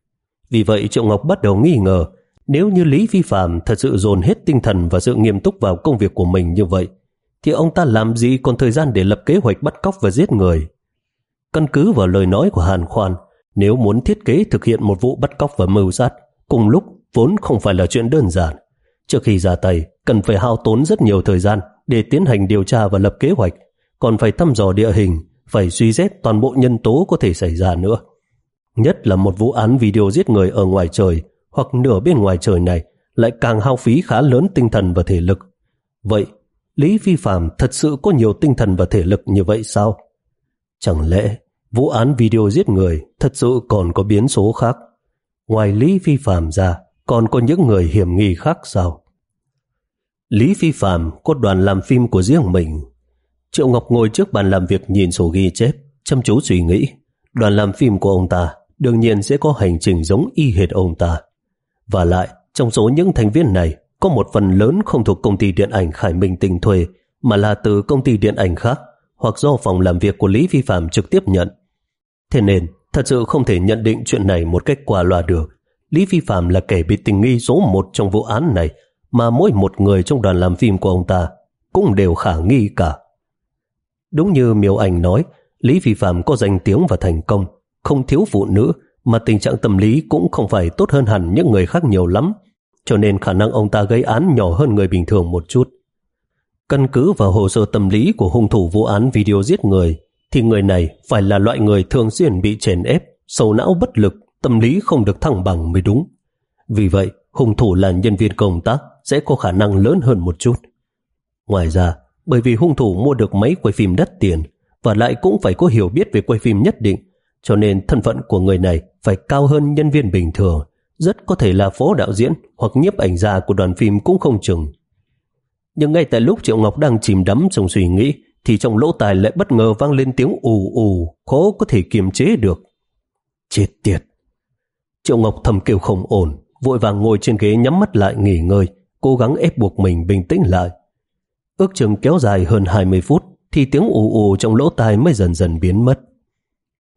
Vì vậy Triệu Ngọc bắt đầu nghi ngờ, nếu như Lý Phi Phạm thật sự dồn hết tinh thần và sự nghiêm túc vào công việc của mình như vậy, thì ông ta làm gì còn thời gian để lập kế hoạch bắt cóc và giết người. Căn cứ vào lời nói của Hàn Khoan, nếu muốn thiết kế thực hiện một vụ bắt cóc và mưu sát cùng lúc vốn không phải là chuyện đơn giản. Trước khi ra tay, cần phải hao tốn rất nhiều thời gian để tiến hành điều tra và lập kế hoạch, còn phải thăm dò địa hình, phải suy xét toàn bộ nhân tố có thể xảy ra nữa. Nhất là một vụ án video giết người ở ngoài trời hoặc nửa bên ngoài trời này lại càng hao phí khá lớn tinh thần và thể lực. Vậy, Lý Phi Phạm thật sự có nhiều tinh thần và thể lực như vậy sao? Chẳng lẽ vụ án video giết người thật sự còn có biến số khác? Ngoài Lý Phi Phạm ra, còn có những người hiểm nghi khác sao? Lý Phi Phạm có đoàn làm phim của riêng mình. Triệu Ngọc ngồi trước bàn làm việc nhìn sổ ghi chép, chăm chú suy nghĩ. Đoàn làm phim của ông ta đương nhiên sẽ có hành trình giống y hệt ông ta. Và lại, trong số những thành viên này, có một phần lớn không thuộc công ty điện ảnh Khải Minh Tinh thuê, mà là từ công ty điện ảnh khác, hoặc do phòng làm việc của Lý Phi Phạm trực tiếp nhận. Thế nên, thật sự không thể nhận định chuyện này một cách qua loa được. Lý Phi Phạm là kẻ bị tình nghi số một trong vụ án này, mà mỗi một người trong đoàn làm phim của ông ta cũng đều khả nghi cả. Đúng như Miêu Anh nói, Lý Phi Phạm có danh tiếng và thành công, không thiếu phụ nữ, mà tình trạng tâm lý cũng không phải tốt hơn hẳn những người khác nhiều lắm, cho nên khả năng ông ta gây án nhỏ hơn người bình thường một chút. Căn cứ vào hồ sơ tâm lý của hung thủ vụ án video giết người, thì người này phải là loại người thường xuyên bị chèn ép, sầu não bất lực, tâm lý không được thăng bằng mới đúng. Vì vậy, hung thủ là nhân viên công tác sẽ có khả năng lớn hơn một chút. Ngoài ra, bởi vì hung thủ mua được máy quay phim đắt tiền và lại cũng phải có hiểu biết về quay phim nhất định, cho nên thân phận của người này phải cao hơn nhân viên bình thường, rất có thể là phó đạo diễn hoặc nhiếp ảnh gia của đoàn phim cũng không chừng. Nhưng ngay tại lúc Triệu Ngọc đang chìm đắm trong suy nghĩ, thì trong lỗ tai lại bất ngờ vang lên tiếng ù ù, khó có thể kiềm chế được. Chết tiệt! Triệu Ngọc thầm kêu không ổn, vội vàng ngồi trên ghế nhắm mắt lại nghỉ ngơi, cố gắng ép buộc mình bình tĩnh lại. Ước chừng kéo dài hơn hai mươi phút, thì tiếng ù ù trong lỗ tai mới dần dần biến mất.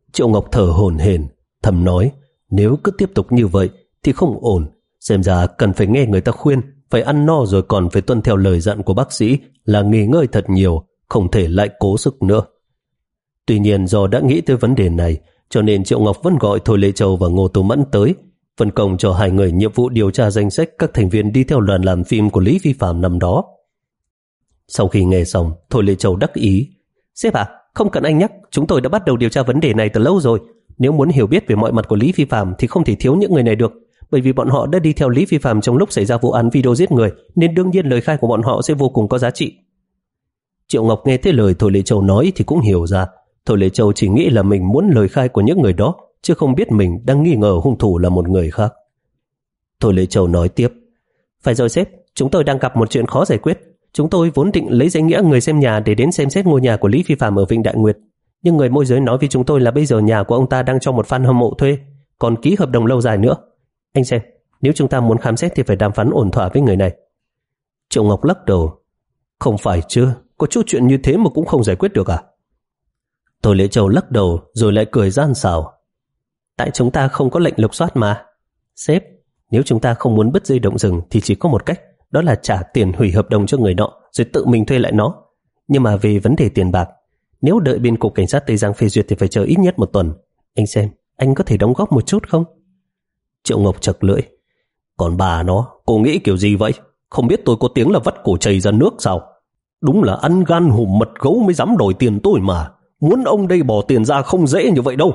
Triệu Ngọc thở hổn hển, thầm nói, nếu cứ tiếp tục như vậy thì không ổn, xem ra cần phải nghe người ta khuyên, phải ăn no rồi còn phải tuân theo lời dặn của bác sĩ là nghỉ ngơi thật nhiều, không thể lại cố sức nữa. Tuy nhiên do đã nghĩ tới vấn đề này, cho nên Triệu Ngọc vẫn gọi Thôi Lệ Châu và Ngô Tô Mẫn tới, phân công cho hai người nhiệm vụ điều tra danh sách các thành viên đi theo đoàn làm phim của Lý Phi Phạm năm đó. Sau khi nghe xong, Thôi Lệ Châu đắc ý, sếp à, không cần anh nhắc, chúng tôi đã bắt đầu điều tra vấn đề này từ lâu rồi. Nếu muốn hiểu biết về mọi mặt của Lý Phi Phạm thì không thể thiếu những người này được, bởi vì bọn họ đã đi theo Lý Phi Phạm trong lúc xảy ra vụ án video giết người, nên đương nhiên lời khai của bọn họ sẽ vô cùng có giá trị. Triệu Ngọc nghe thấy lời Thôi Lệ Châu nói thì cũng hiểu ra, Thôi Lệ Châu chỉ nghĩ là mình muốn lời khai của những người đó, chứ không biết mình đang nghi ngờ hung thủ là một người khác. Thôi Lệ Châu nói tiếp, phải rồi sếp, chúng tôi đang gặp một chuyện khó giải quyết. Chúng tôi vốn định lấy danh nghĩa người xem nhà để đến xem xét ngôi nhà của Lý Phi Phạm ở Vịnh Đại Nguyệt, nhưng người môi giới nói với chúng tôi là bây giờ nhà của ông ta đang cho một fan hâm mộ thuê, còn ký hợp đồng lâu dài nữa. Anh xem, nếu chúng ta muốn khám xét thì phải đàm phán ổn thỏa với người này. Triệu Ngọc lắc đầu, không phải chứ, có chút chuyện như thế mà cũng không giải quyết được à? Thôi Lệ Châu lắc đầu rồi lại cười gian xảo, tại chúng ta không có lệnh lục soát mà. Sếp, nếu chúng ta không muốn bứt dây động rừng thì chỉ có một cách, đó là trả tiền hủy hợp đồng cho người nọ rồi tự mình thuê lại nó. Nhưng mà về vấn đề tiền bạc, nếu đợi bên cục cảnh sát Tây Giang phê duyệt thì phải chờ ít nhất một tuần. Anh xem, anh có thể đóng góp một chút không? Triệu Ngọc chật lưỡi, còn bà nó, cô nghĩ kiểu gì vậy? Không biết tôi có tiếng là vắt cổ chảy ra nước sao? Đúng là ăn gan hùm mật gấu mới dám đòi tiền tôi mà. Muốn ông đây bỏ tiền ra không dễ như vậy đâu.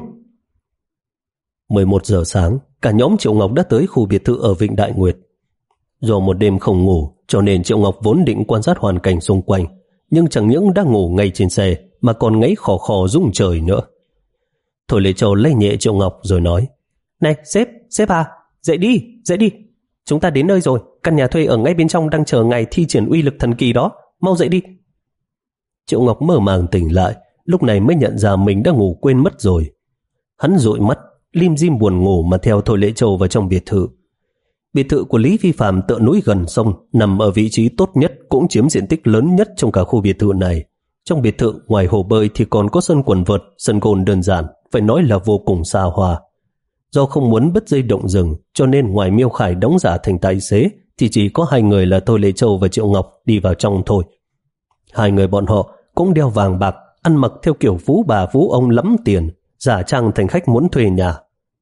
mười một giờ sáng, cả nhóm Triệu Ngọc đã tới khu biệt thự ở Vịnh Đại Nguyệt. Do một đêm không ngủ, cho nên Triệu Ngọc vốn định quan sát hoàn cảnh xung quanh, nhưng chẳng những đang ngủ ngay trên xe mà còn ngáy khò khò rung trời nữa. Thôi Lệ Châu lay nhẹ Triệu Ngọc rồi nói, này sếp, sếp à, dậy đi, dậy đi. Chúng ta đến nơi rồi, căn nhà thuê ở ngay bên trong đang chờ ngày thi triển uy lực thần kỳ đó, mau dậy đi. Triệu Ngọc mơ màng tỉnh lại, lúc này mới nhận ra mình đã ngủ quên mất rồi. Hắn dụi mắt, lim dim buồn ngủ mà theo Thôi Lệ Châu vào trong biệt thự. Biệt thự của Lý Phi Phạm tựa núi gần sông, nằm ở vị trí tốt nhất, cũng chiếm diện tích lớn nhất trong cả khu biệt thự này. Trong biệt thự, ngoài hồ bơi thì còn có sân quần vợt, sân gôn đơn giản, phải nói là vô cùng xa hoa. Do không muốn bứt dây động rừng, cho nên ngoài Miêu Khải đóng giả thành tài xế, thì chỉ có hai người là Thôi Lệ Châu và Triệu Ngọc đi vào trong thôi. Hai người bọn họ cũng đeo vàng bạc, ăn mặc theo kiểu phú bà phú ông lắm tiền, giả trang thành khách muốn thuê nhà.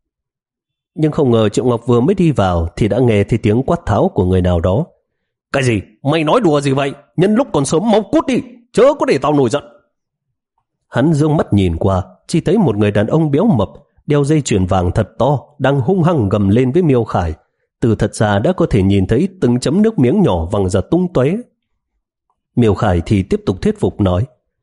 Nhưng không ngờ Triệu Ngọc vừa mới đi vào thì đã nghe thấy tiếng quát tháo của người nào đó. Cái gì? Mày nói đùa gì vậy? Nhân lúc còn sớm mau cút đi, chớ có để tao nổi giận. Hắn dương mắt nhìn qua, chỉ thấy một người đàn ông béo mập, đeo dây chuyền vàng thật to, đang hung hăng gầm lên với Miêu Khải. Từ thật xa đã có thể nhìn thấy từng chấm nước miếng nhỏ văng ra tung tóe. Miêu Khải thì tiếp tục thuyết phục nói,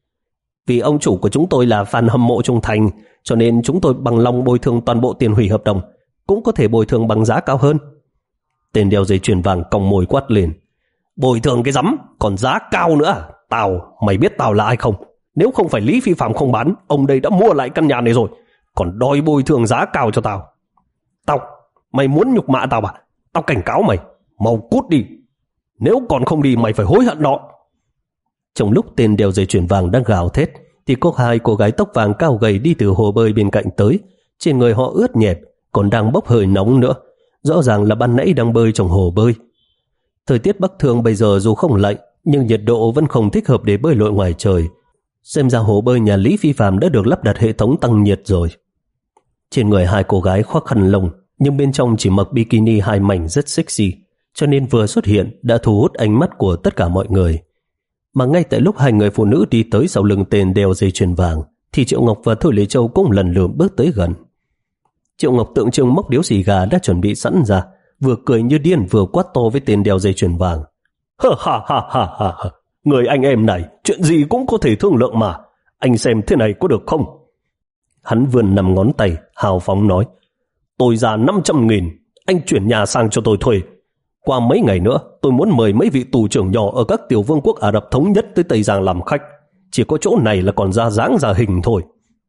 vì ông chủ của chúng tôi là fan hâm mộ trung thành, cho nên chúng tôi bằng lòng bồi thường toàn bộ tiền hủy hợp đồng, cũng có thể bồi thường bằng giá cao hơn. Tên đeo dây chuyền vàng còng môi quát lên, bồi thường cái rắm, còn giá cao nữa à? Tao, mày biết tao là ai không? Nếu không phải Lý Phi Phạm không bán, ông đây đã mua lại căn nhà này rồi, còn đòi bồi thường giá cao cho tao. Tao, mày muốn nhục mạ tao à? Tao cảnh cáo mày, mau cút đi. Nếu còn không đi mày phải hối hận đó. Trong lúc tên đeo dây chuyền vàng đang gào thét, thì có hai cô gái tóc vàng cao gầy đi từ hồ bơi bên cạnh tới. Trên người họ ướt nhẹp, còn đang bốc hơi nóng nữa. Rõ ràng là ban nãy đang bơi trong hồ bơi. Thời tiết Bắc Thương bây giờ dù không lạnh, nhưng nhiệt độ vẫn không thích hợp để bơi lội ngoài trời. Xem ra hồ bơi nhà Lý Phi Phạm đã được lắp đặt hệ thống tăng nhiệt rồi. Trên người hai cô gái khoác khăn lông, nhưng bên trong chỉ mặc bikini hai mảnh rất sexy, cho nên vừa xuất hiện đã thu hút ánh mắt của tất cả mọi người. Mà ngay tại lúc hai người phụ nữ đi tới sau lưng tên đeo dây chuyền vàng, thì Triệu Ngọc và Thôi Lệ Châu cũng lần lượt bước tới gần. Triệu Ngọc tượng trưng móc điếu xì gà đã chuẩn bị sẵn ra, vừa cười như điên vừa quát to với tên đeo dây chuyền vàng. Ha ha ha ha ha ha, người anh em này, chuyện gì cũng có thể thương lượng mà, anh xem thế này có được không? Hắn vươn năm ngón tay, hào phóng nói, tôi ra năm trăm nghìn, anh chuyển nhà sang cho tôi thuê. Qua mấy ngày nữa, tôi muốn mời mấy vị tù trưởng nhỏ ở các tiểu vương quốc Ả Rập Thống Nhất tới Tây Giang làm khách. Chỉ có chỗ này là còn ra dáng ra hình thôi.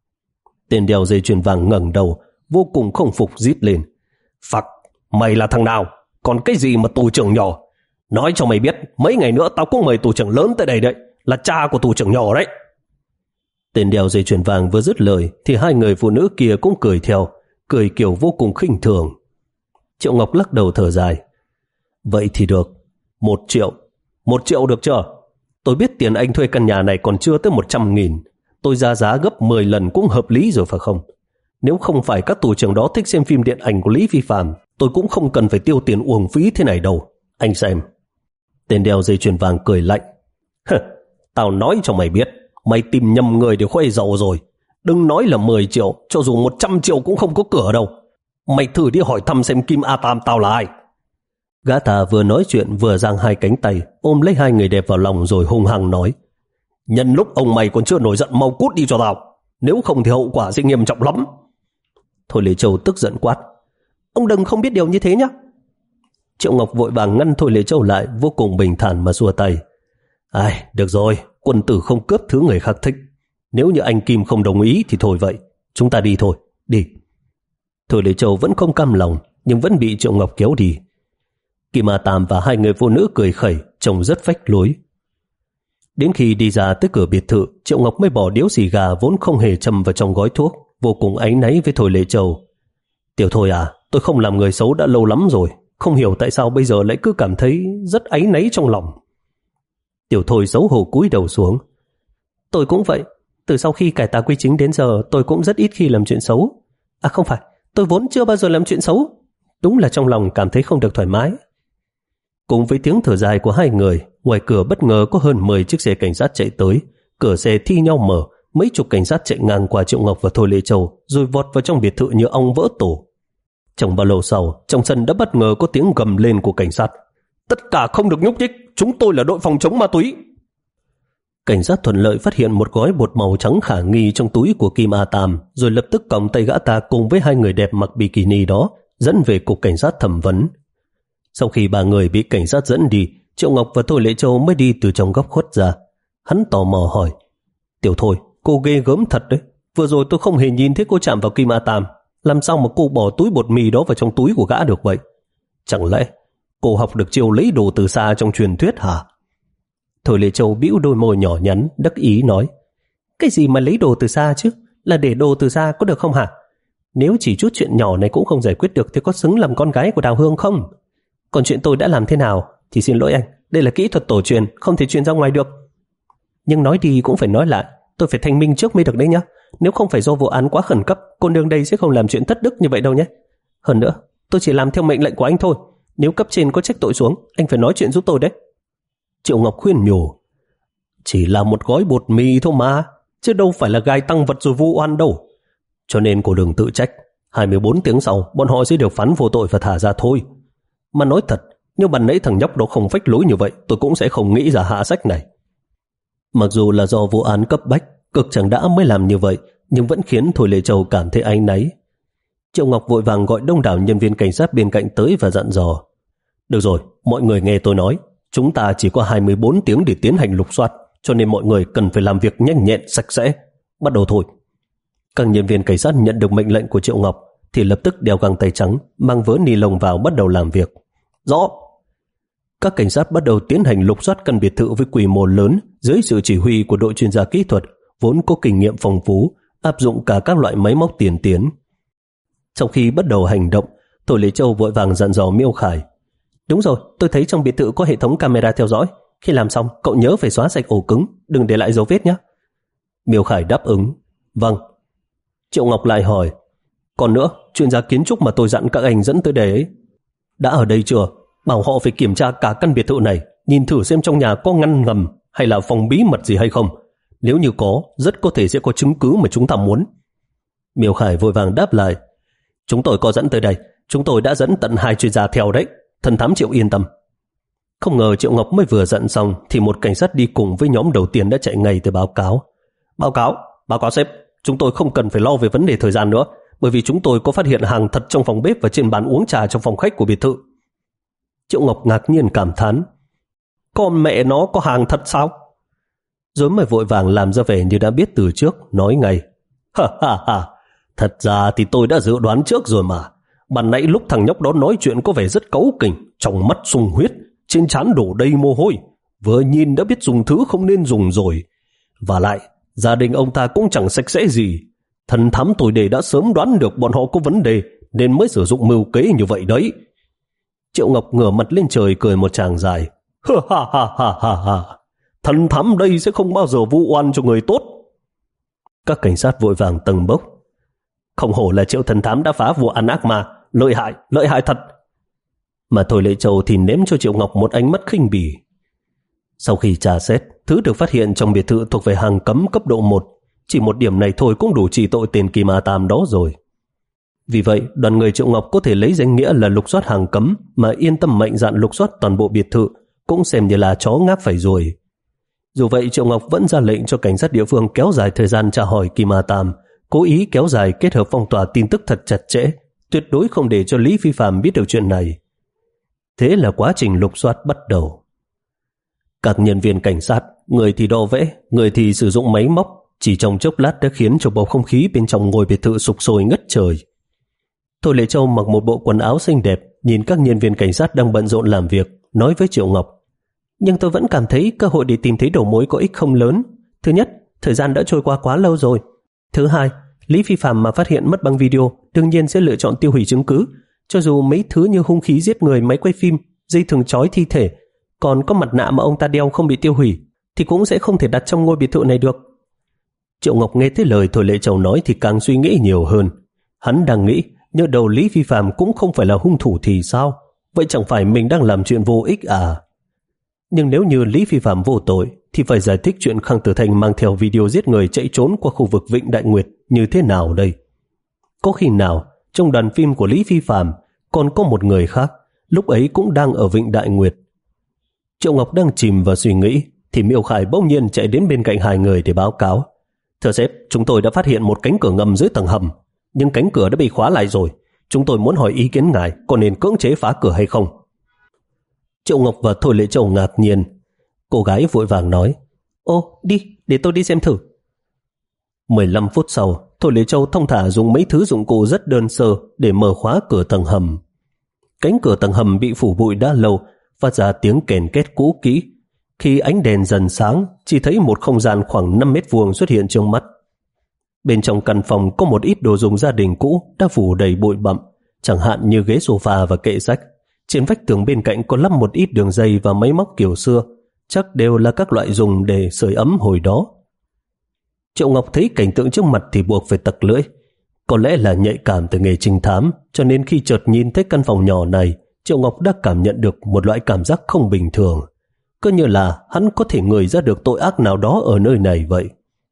Tên đeo dây chuyền vàng ngẩng đầu, vô cùng không phục rít lên. Phặc, mày là thằng nào? Còn cái gì mà tù trưởng nhỏ? Nói cho mày biết, mấy ngày nữa tao cũng mời tù trưởng lớn tới đây đấy, là cha của tù trưởng nhỏ đấy. Tên đeo dây chuyền vàng vừa dứt lời thì hai người phụ nữ kia cũng cười theo, cười kiểu vô cùng khinh thường. Triệu Ngọc lắc đầu thở dài. Vậy thì được, một triệu, một triệu được chưa? Tôi biết tiền anh thuê căn nhà này còn chưa tới một trăm nghìn, tôi ra giá gấp mười lần cũng hợp lý rồi phải không? Nếu không phải các tù trưởng đó thích xem phim điện ảnh của Lý Phi Phạm, tôi cũng không cần phải tiêu tiền uổng phí thế này đâu. Anh xem. Tên đeo dây chuyền vàng cười lạnh. Tao nói cho mày biết, mày tìm nhầm người để khoe giàu rồi. Đừng nói là mười triệu, cho dù một trăm triệu cũng không có cửa đâu. Mày thử đi hỏi thăm xem Kim A Tam tao là ai. Gã ta vừa nói chuyện vừa giang hai cánh tay, ôm lấy hai người đẹp vào lòng rồi hung hăng nói. Nhân lúc ông mày còn chưa nổi giận, mau cút đi cho tao. Nếu không thì hậu quả sẽ nghiêm trọng lắm. Thôi Lê Châu tức giận quát. Ông đừng không biết điều như thế nhé. Triệu Ngọc vội vàng ngăn Thôi Lê Châu lại, vô cùng bình thản mà xua tay. Ai, được rồi, quân tử không cướp thứ người khác thích. Nếu như anh Kim không đồng ý thì thôi vậy, chúng ta đi thôi, đi. Thôi Lê Châu vẫn không cam lòng, nhưng vẫn bị Triệu Ngọc kéo đi. Kim A Tam và hai người phụ nữ cười khẩy, trông rất phách lối. Đến khi đi ra tới cửa biệt thự, Triệu Ngọc mới bỏ điếu xì gà vốn không hề châm vào trong gói thuốc, vô cùng áy náy với Thôi Lê Châu. Tiểu Thôi à, tôi không làm người xấu đã lâu lắm rồi, không hiểu tại sao bây giờ lại cứ cảm thấy rất áy náy trong lòng. Tiểu Thôi xấu hổ cúi đầu xuống. Tôi cũng vậy, từ sau khi cải tà quy chính đến giờ tôi cũng rất ít khi làm chuyện xấu. À không phải, tôi vốn chưa bao giờ làm chuyện xấu. Đúng là trong lòng cảm thấy không được thoải mái. Cùng với tiếng thở dài của hai người, ngoài cửa bất ngờ có hơn mười chiếc xe cảnh sát chạy tới. Cửa xe thi nhau mở, mấy chục cảnh sát chạy ngang qua Triệu Ngọc và Thôi Lê Châu, rồi vọt vào trong biệt thự như ong vỡ tổ. Chẳng bao lâu sau, trong sân đã bất ngờ có tiếng gầm lên của cảnh sát. Tất cả không được nhúc nhích, chúng tôi là đội phòng chống ma túy. Cảnh sát thuận lợi phát hiện một gói bột màu trắng khả nghi trong túi của Kim A Tam, rồi lập tức còng tay gã ta cùng với hai người đẹp mặc bikini đó dẫn về cục cảnh sát thẩm vấn. Sau khi ba người bị cảnh sát dẫn đi, Triệu Ngọc và Thôi Lệ Châu mới đi từ trong góc khuất ra. Hắn tò mò hỏi, Tiểu Thôi, cô ghê gớm thật đấy. Vừa rồi tôi không hề nhìn thấy cô chạm vào Kim A Tam. Làm sao mà cô bỏ túi bột mì đó vào trong túi của gã được vậy? Chẳng lẽ cô học được chiêu lấy đồ từ xa trong truyền thuyết hả? Thôi Lệ Châu bĩu đôi môi nhỏ nhắn, đắc ý nói, cái gì mà lấy đồ từ xa chứ? Là để đồ từ xa có được không hả? Nếu chỉ chút chuyện nhỏ này cũng không giải quyết được thì có xứng làm con gái của Đào Hương không? Còn chuyện tôi đã làm thế nào thì xin lỗi anh, đây là kỹ thuật tổ truyền, không thể truyền ra ngoài được. Nhưng nói đi cũng phải nói lại, tôi phải thanh minh trước mới được đấy nhá. Nếu không phải do vụ án quá khẩn cấp, cô nương đây sẽ không làm chuyện thất đức như vậy đâu nhé. Hơn nữa, tôi chỉ làm theo mệnh lệnh của anh thôi. Nếu cấp trên có trách tội xuống, anh phải nói chuyện giúp tôi đấy. Triệu Ngọc khuyên nhủ, chỉ là một gói bột mì thôi mà, chứ đâu phải là gai tăng vật rồi vu oan đâu. Cho nên cô đừng tự trách. hai mươi bốn tiếng sau, bọn họ sẽ được phán vô tội và thả ra thôi. Mà nói thật, nếu ban nãy thằng nhóc đó không phách lối như vậy, tôi cũng sẽ không nghĩ ra hạ sách này. Mặc dù là do vụ án cấp bách, cực chẳng đã mới làm như vậy, nhưng vẫn khiến Thôi Lê Châu cảm thấy áy náy. Triệu Ngọc vội vàng gọi đông đảo nhân viên cảnh sát bên cạnh tới và dặn dò, được rồi, mọi người nghe tôi nói, chúng ta chỉ có hai mươi bốn tiếng để tiến hành lục soát, cho nên mọi người cần phải làm việc nhanh nhẹn, sạch sẽ. Bắt đầu thôi. Các nhân viên cảnh sát nhận được mệnh lệnh của Triệu Ngọc thì lập tức đeo găng tay trắng, mang vớ ni lông vào bắt đầu làm việc. Rõ. Các cảnh sát bắt đầu tiến hành lục soát căn biệt thự với quy mô lớn dưới sự chỉ huy của đội chuyên gia kỹ thuật vốn có kinh nghiệm phong phú, áp dụng cả các loại máy móc tiên tiến. Sau khi bắt đầu hành động, Thôi Lê Châu vội vàng dặn dò Miêu Khải, đúng rồi, tôi thấy trong biệt thự có hệ thống camera theo dõi. Khi làm xong, cậu nhớ phải xóa sạch ổ cứng, đừng để lại dấu vết nhé. Miêu Khải đáp ứng, vâng. Triệu Ngọc lại hỏi, còn nữa, chuyên gia kiến trúc mà tôi dặn các anh dẫn tới đây ấy, đã ở đây chưa? Bảo họ phải kiểm tra cả căn biệt thự này, nhìn thử xem trong nhà có ngăn ngầm hay là phòng bí mật gì hay không. Nếu như có, rất có thể sẽ có chứng cứ mà chúng ta muốn. Miêu Khải vội vàng đáp lại, chúng tôi có dẫn tới đây, chúng tôi đã dẫn tận hai chuyên gia theo đấy, thần thám Triệu yên tâm. Không ngờ Triệu Ngọc mới vừa dặn xong thì một cảnh sát đi cùng với nhóm đầu tiên đã chạy ngay tới báo cáo. Báo cáo, báo cáo sếp, chúng tôi không cần phải lo về vấn đề thời gian nữa, bởi vì chúng tôi có phát hiện hàng thật trong phòng bếp và trên bàn uống trà trong phòng khách của biệt thự. Triệu Ngọc ngạc nhiên cảm thán, con mẹ nó có hàng thật sao? Rồi mới vội vàng làm ra vẻ như đã biết từ trước, nói ngay, ha ha ha, thật ra thì tôi đã dự đoán trước rồi mà. Ban nãy lúc thằng nhóc đó nói chuyện có vẻ rất cáu kỉnh, trong mắt sung huyết, trên trán đổ đầy mồ hôi, vừa nhìn đã biết dùng thứ không nên dùng rồi. Và lại, Gia đình ông ta cũng chẳng sạch sẽ gì. Thần thám tôi đề đã sớm đoán được bọn họ có vấn đề nên mới sử dụng mưu kế như vậy đấy. Triệu Ngọc ngửa mặt lên trời cười một tràng dài. Ha ha ha ha ha ha. Thần thám đây sẽ không bao giờ vu oan cho người tốt. Các cảnh sát vội vàng tầng bốc. Không hổ là Triệu thần thám đã phá vụ ăn ác mà. Lợi hại, lợi hại thật. Mà Thôi Lệ Châu thì ném cho Triệu Ngọc một ánh mắt khinh bỉ. Sau khi tra xét, thứ được phát hiện trong biệt thự thuộc về hàng cấm cấp độ một. Chỉ một điểm này thôi cũng đủ trị tội tên Kim Ma Tam đó rồi. Vì vậy, đoàn người Triệu Ngọc có thể lấy danh nghĩa là lục soát hàng cấm mà yên tâm mạnh dạn lục soát toàn bộ biệt thự, cũng xem như là chó ngáp phải rồi. Dù vậy, Triệu Ngọc vẫn ra lệnh cho cảnh sát địa phương kéo dài thời gian tra hỏi Kim Ma Tam, cố ý kéo dài kết hợp phong tỏa tin tức thật chặt chẽ, tuyệt đối không để cho Lý Phi Phạm biết được chuyện này. Thế là quá trình lục soát bắt đầu. Các nhân viên cảnh sát, người thì đo vẽ, người thì sử dụng máy móc, chỉ trong chốc lát đã khiến cho bầu không khí bên trong ngôi biệt thự sục sôi ngất trời. Thôi Lệ Châu mặc một bộ quần áo xinh đẹp, nhìn các nhân viên cảnh sát đang bận rộn làm việc, nói với Triệu Ngọc: nhưng tôi vẫn cảm thấy cơ hội để tìm thấy đầu mối có ích không lớn. Thứ nhất, thời gian đã trôi qua quá lâu rồi. Thứ hai, Lý Phi Phạm mà phát hiện mất băng video đương nhiên sẽ lựa chọn tiêu hủy chứng cứ, cho dù mấy thứ như hung khí giết người, máy quay phim, dây thừng trói thi thể, còn có mặt nạ mà ông ta đeo không bị tiêu hủy thì cũng sẽ không thể đặt trong ngôi biệt thự này được. Triệu Ngọc nghe thấy lời Thôi Lệ Châu nói thì càng suy nghĩ nhiều hơn. Hắn đang nghĩ, nhớ đầu Lý Phi Phạm cũng không phải là hung thủ thì sao? Vậy chẳng phải mình đang làm chuyện vô ích à? Nhưng nếu như Lý Phi Phạm vô tội thì phải giải thích chuyện Khang Tử Thành mang theo video giết người chạy trốn qua khu vực Vịnh Đại Nguyệt như thế nào đây? Có khi nào trong đoàn phim của Lý Phi Phạm còn có một người khác lúc ấy cũng đang ở Vịnh Đại Nguyệt? Triệu Ngọc đang chìm vào suy nghĩ thì Miêu Khải bỗng nhiên chạy đến bên cạnh hai người để báo cáo: thưa sếp, chúng tôi đã phát hiện một cánh cửa ngầm dưới tầng hầm, nhưng cánh cửa đã bị khóa lại rồi. Chúng tôi muốn hỏi ý kiến ngài có nên cưỡng chế phá cửa hay không? Triệu Ngọc và Thôi Lệ Châu ngạc nhiên. Cô gái vội vàng nói: ô, đi, để tôi đi xem thử. mười lăm phút sau, Thôi Lệ Châu thong thả dùng mấy thứ dụng cụ rất đơn sơ để mở khóa cửa tầng hầm. Cánh cửa tầng hầm bị phủ bụi đã lâu, phát ra tiếng kèn két cũ kỹ. Khi ánh đèn dần sáng, chỉ thấy một không gian khoảng năm mét vuông xuất hiện trước mắt. Bên trong căn phòng có một ít đồ dùng gia đình cũ đã phủ đầy bụi bặm, chẳng hạn như ghế sofa và kệ sách. Trên vách tường bên cạnh có lắp một ít đường dây và máy móc kiểu xưa, chắc đều là các loại dùng để sưởi ấm hồi đó. Triệu Ngọc thấy cảnh tượng trước mặt thì buộc phải tặc lưỡi. Có lẽ là nhạy cảm từ nghề trinh thám, cho nên khi chợt nhìn thấy căn phòng nhỏ này, Triệu Ngọc đã cảm nhận được một loại cảm giác không bình thường. Cứ như là hắn có thể ngửi ra được tội ác nào đó ở nơi này vậy.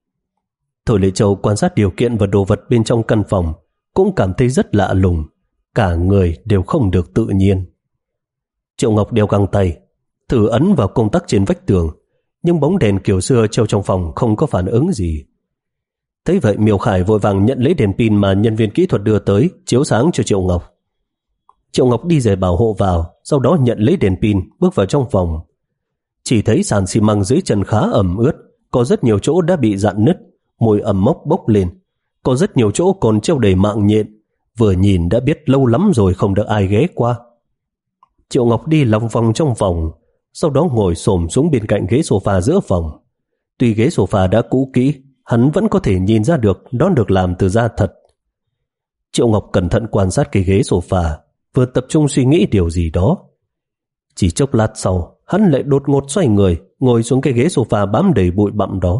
Thôi Lệ Châu quan sát điều kiện và đồ vật bên trong căn phòng, cũng cảm thấy rất lạ lùng. Cả người đều không được tự nhiên. Triệu Ngọc đeo găng tay, thử ấn vào công tắc trên vách tường, nhưng bóng đèn kiểu xưa treo trong phòng không có phản ứng gì. Thấy vậy, Miêu Khải vội vàng nhận lấy đèn pin mà nhân viên kỹ thuật đưa tới, chiếu sáng cho Triệu Ngọc. Triệu Ngọc đi giày bảo hộ vào, sau đó nhận lấy đèn pin, bước vào trong phòng. Chỉ thấy sàn xi măng dưới chân khá ẩm ướt, có rất nhiều chỗ đã bị rạn nứt, mùi ẩm mốc bốc lên. Có rất nhiều chỗ còn treo đầy mạng nhện, vừa nhìn đã biết lâu lắm rồi không được ai ghé qua. Triệu Ngọc đi lòng vòng trong phòng, sau đó ngồi xổm xuống bên cạnh ghế sofa giữa phòng. Tuy ghế sofa đã cũ kỹ, hắn vẫn có thể nhìn ra được nó được làm từ da thật. Triệu Ngọc cẩn thận quan sát cái ghế sofa, vừa tập trung suy nghĩ điều gì đó. Chỉ chốc lát sau, hắn lại đột ngột xoay người, ngồi xuống cái ghế sofa bám đầy bụi bặm đó.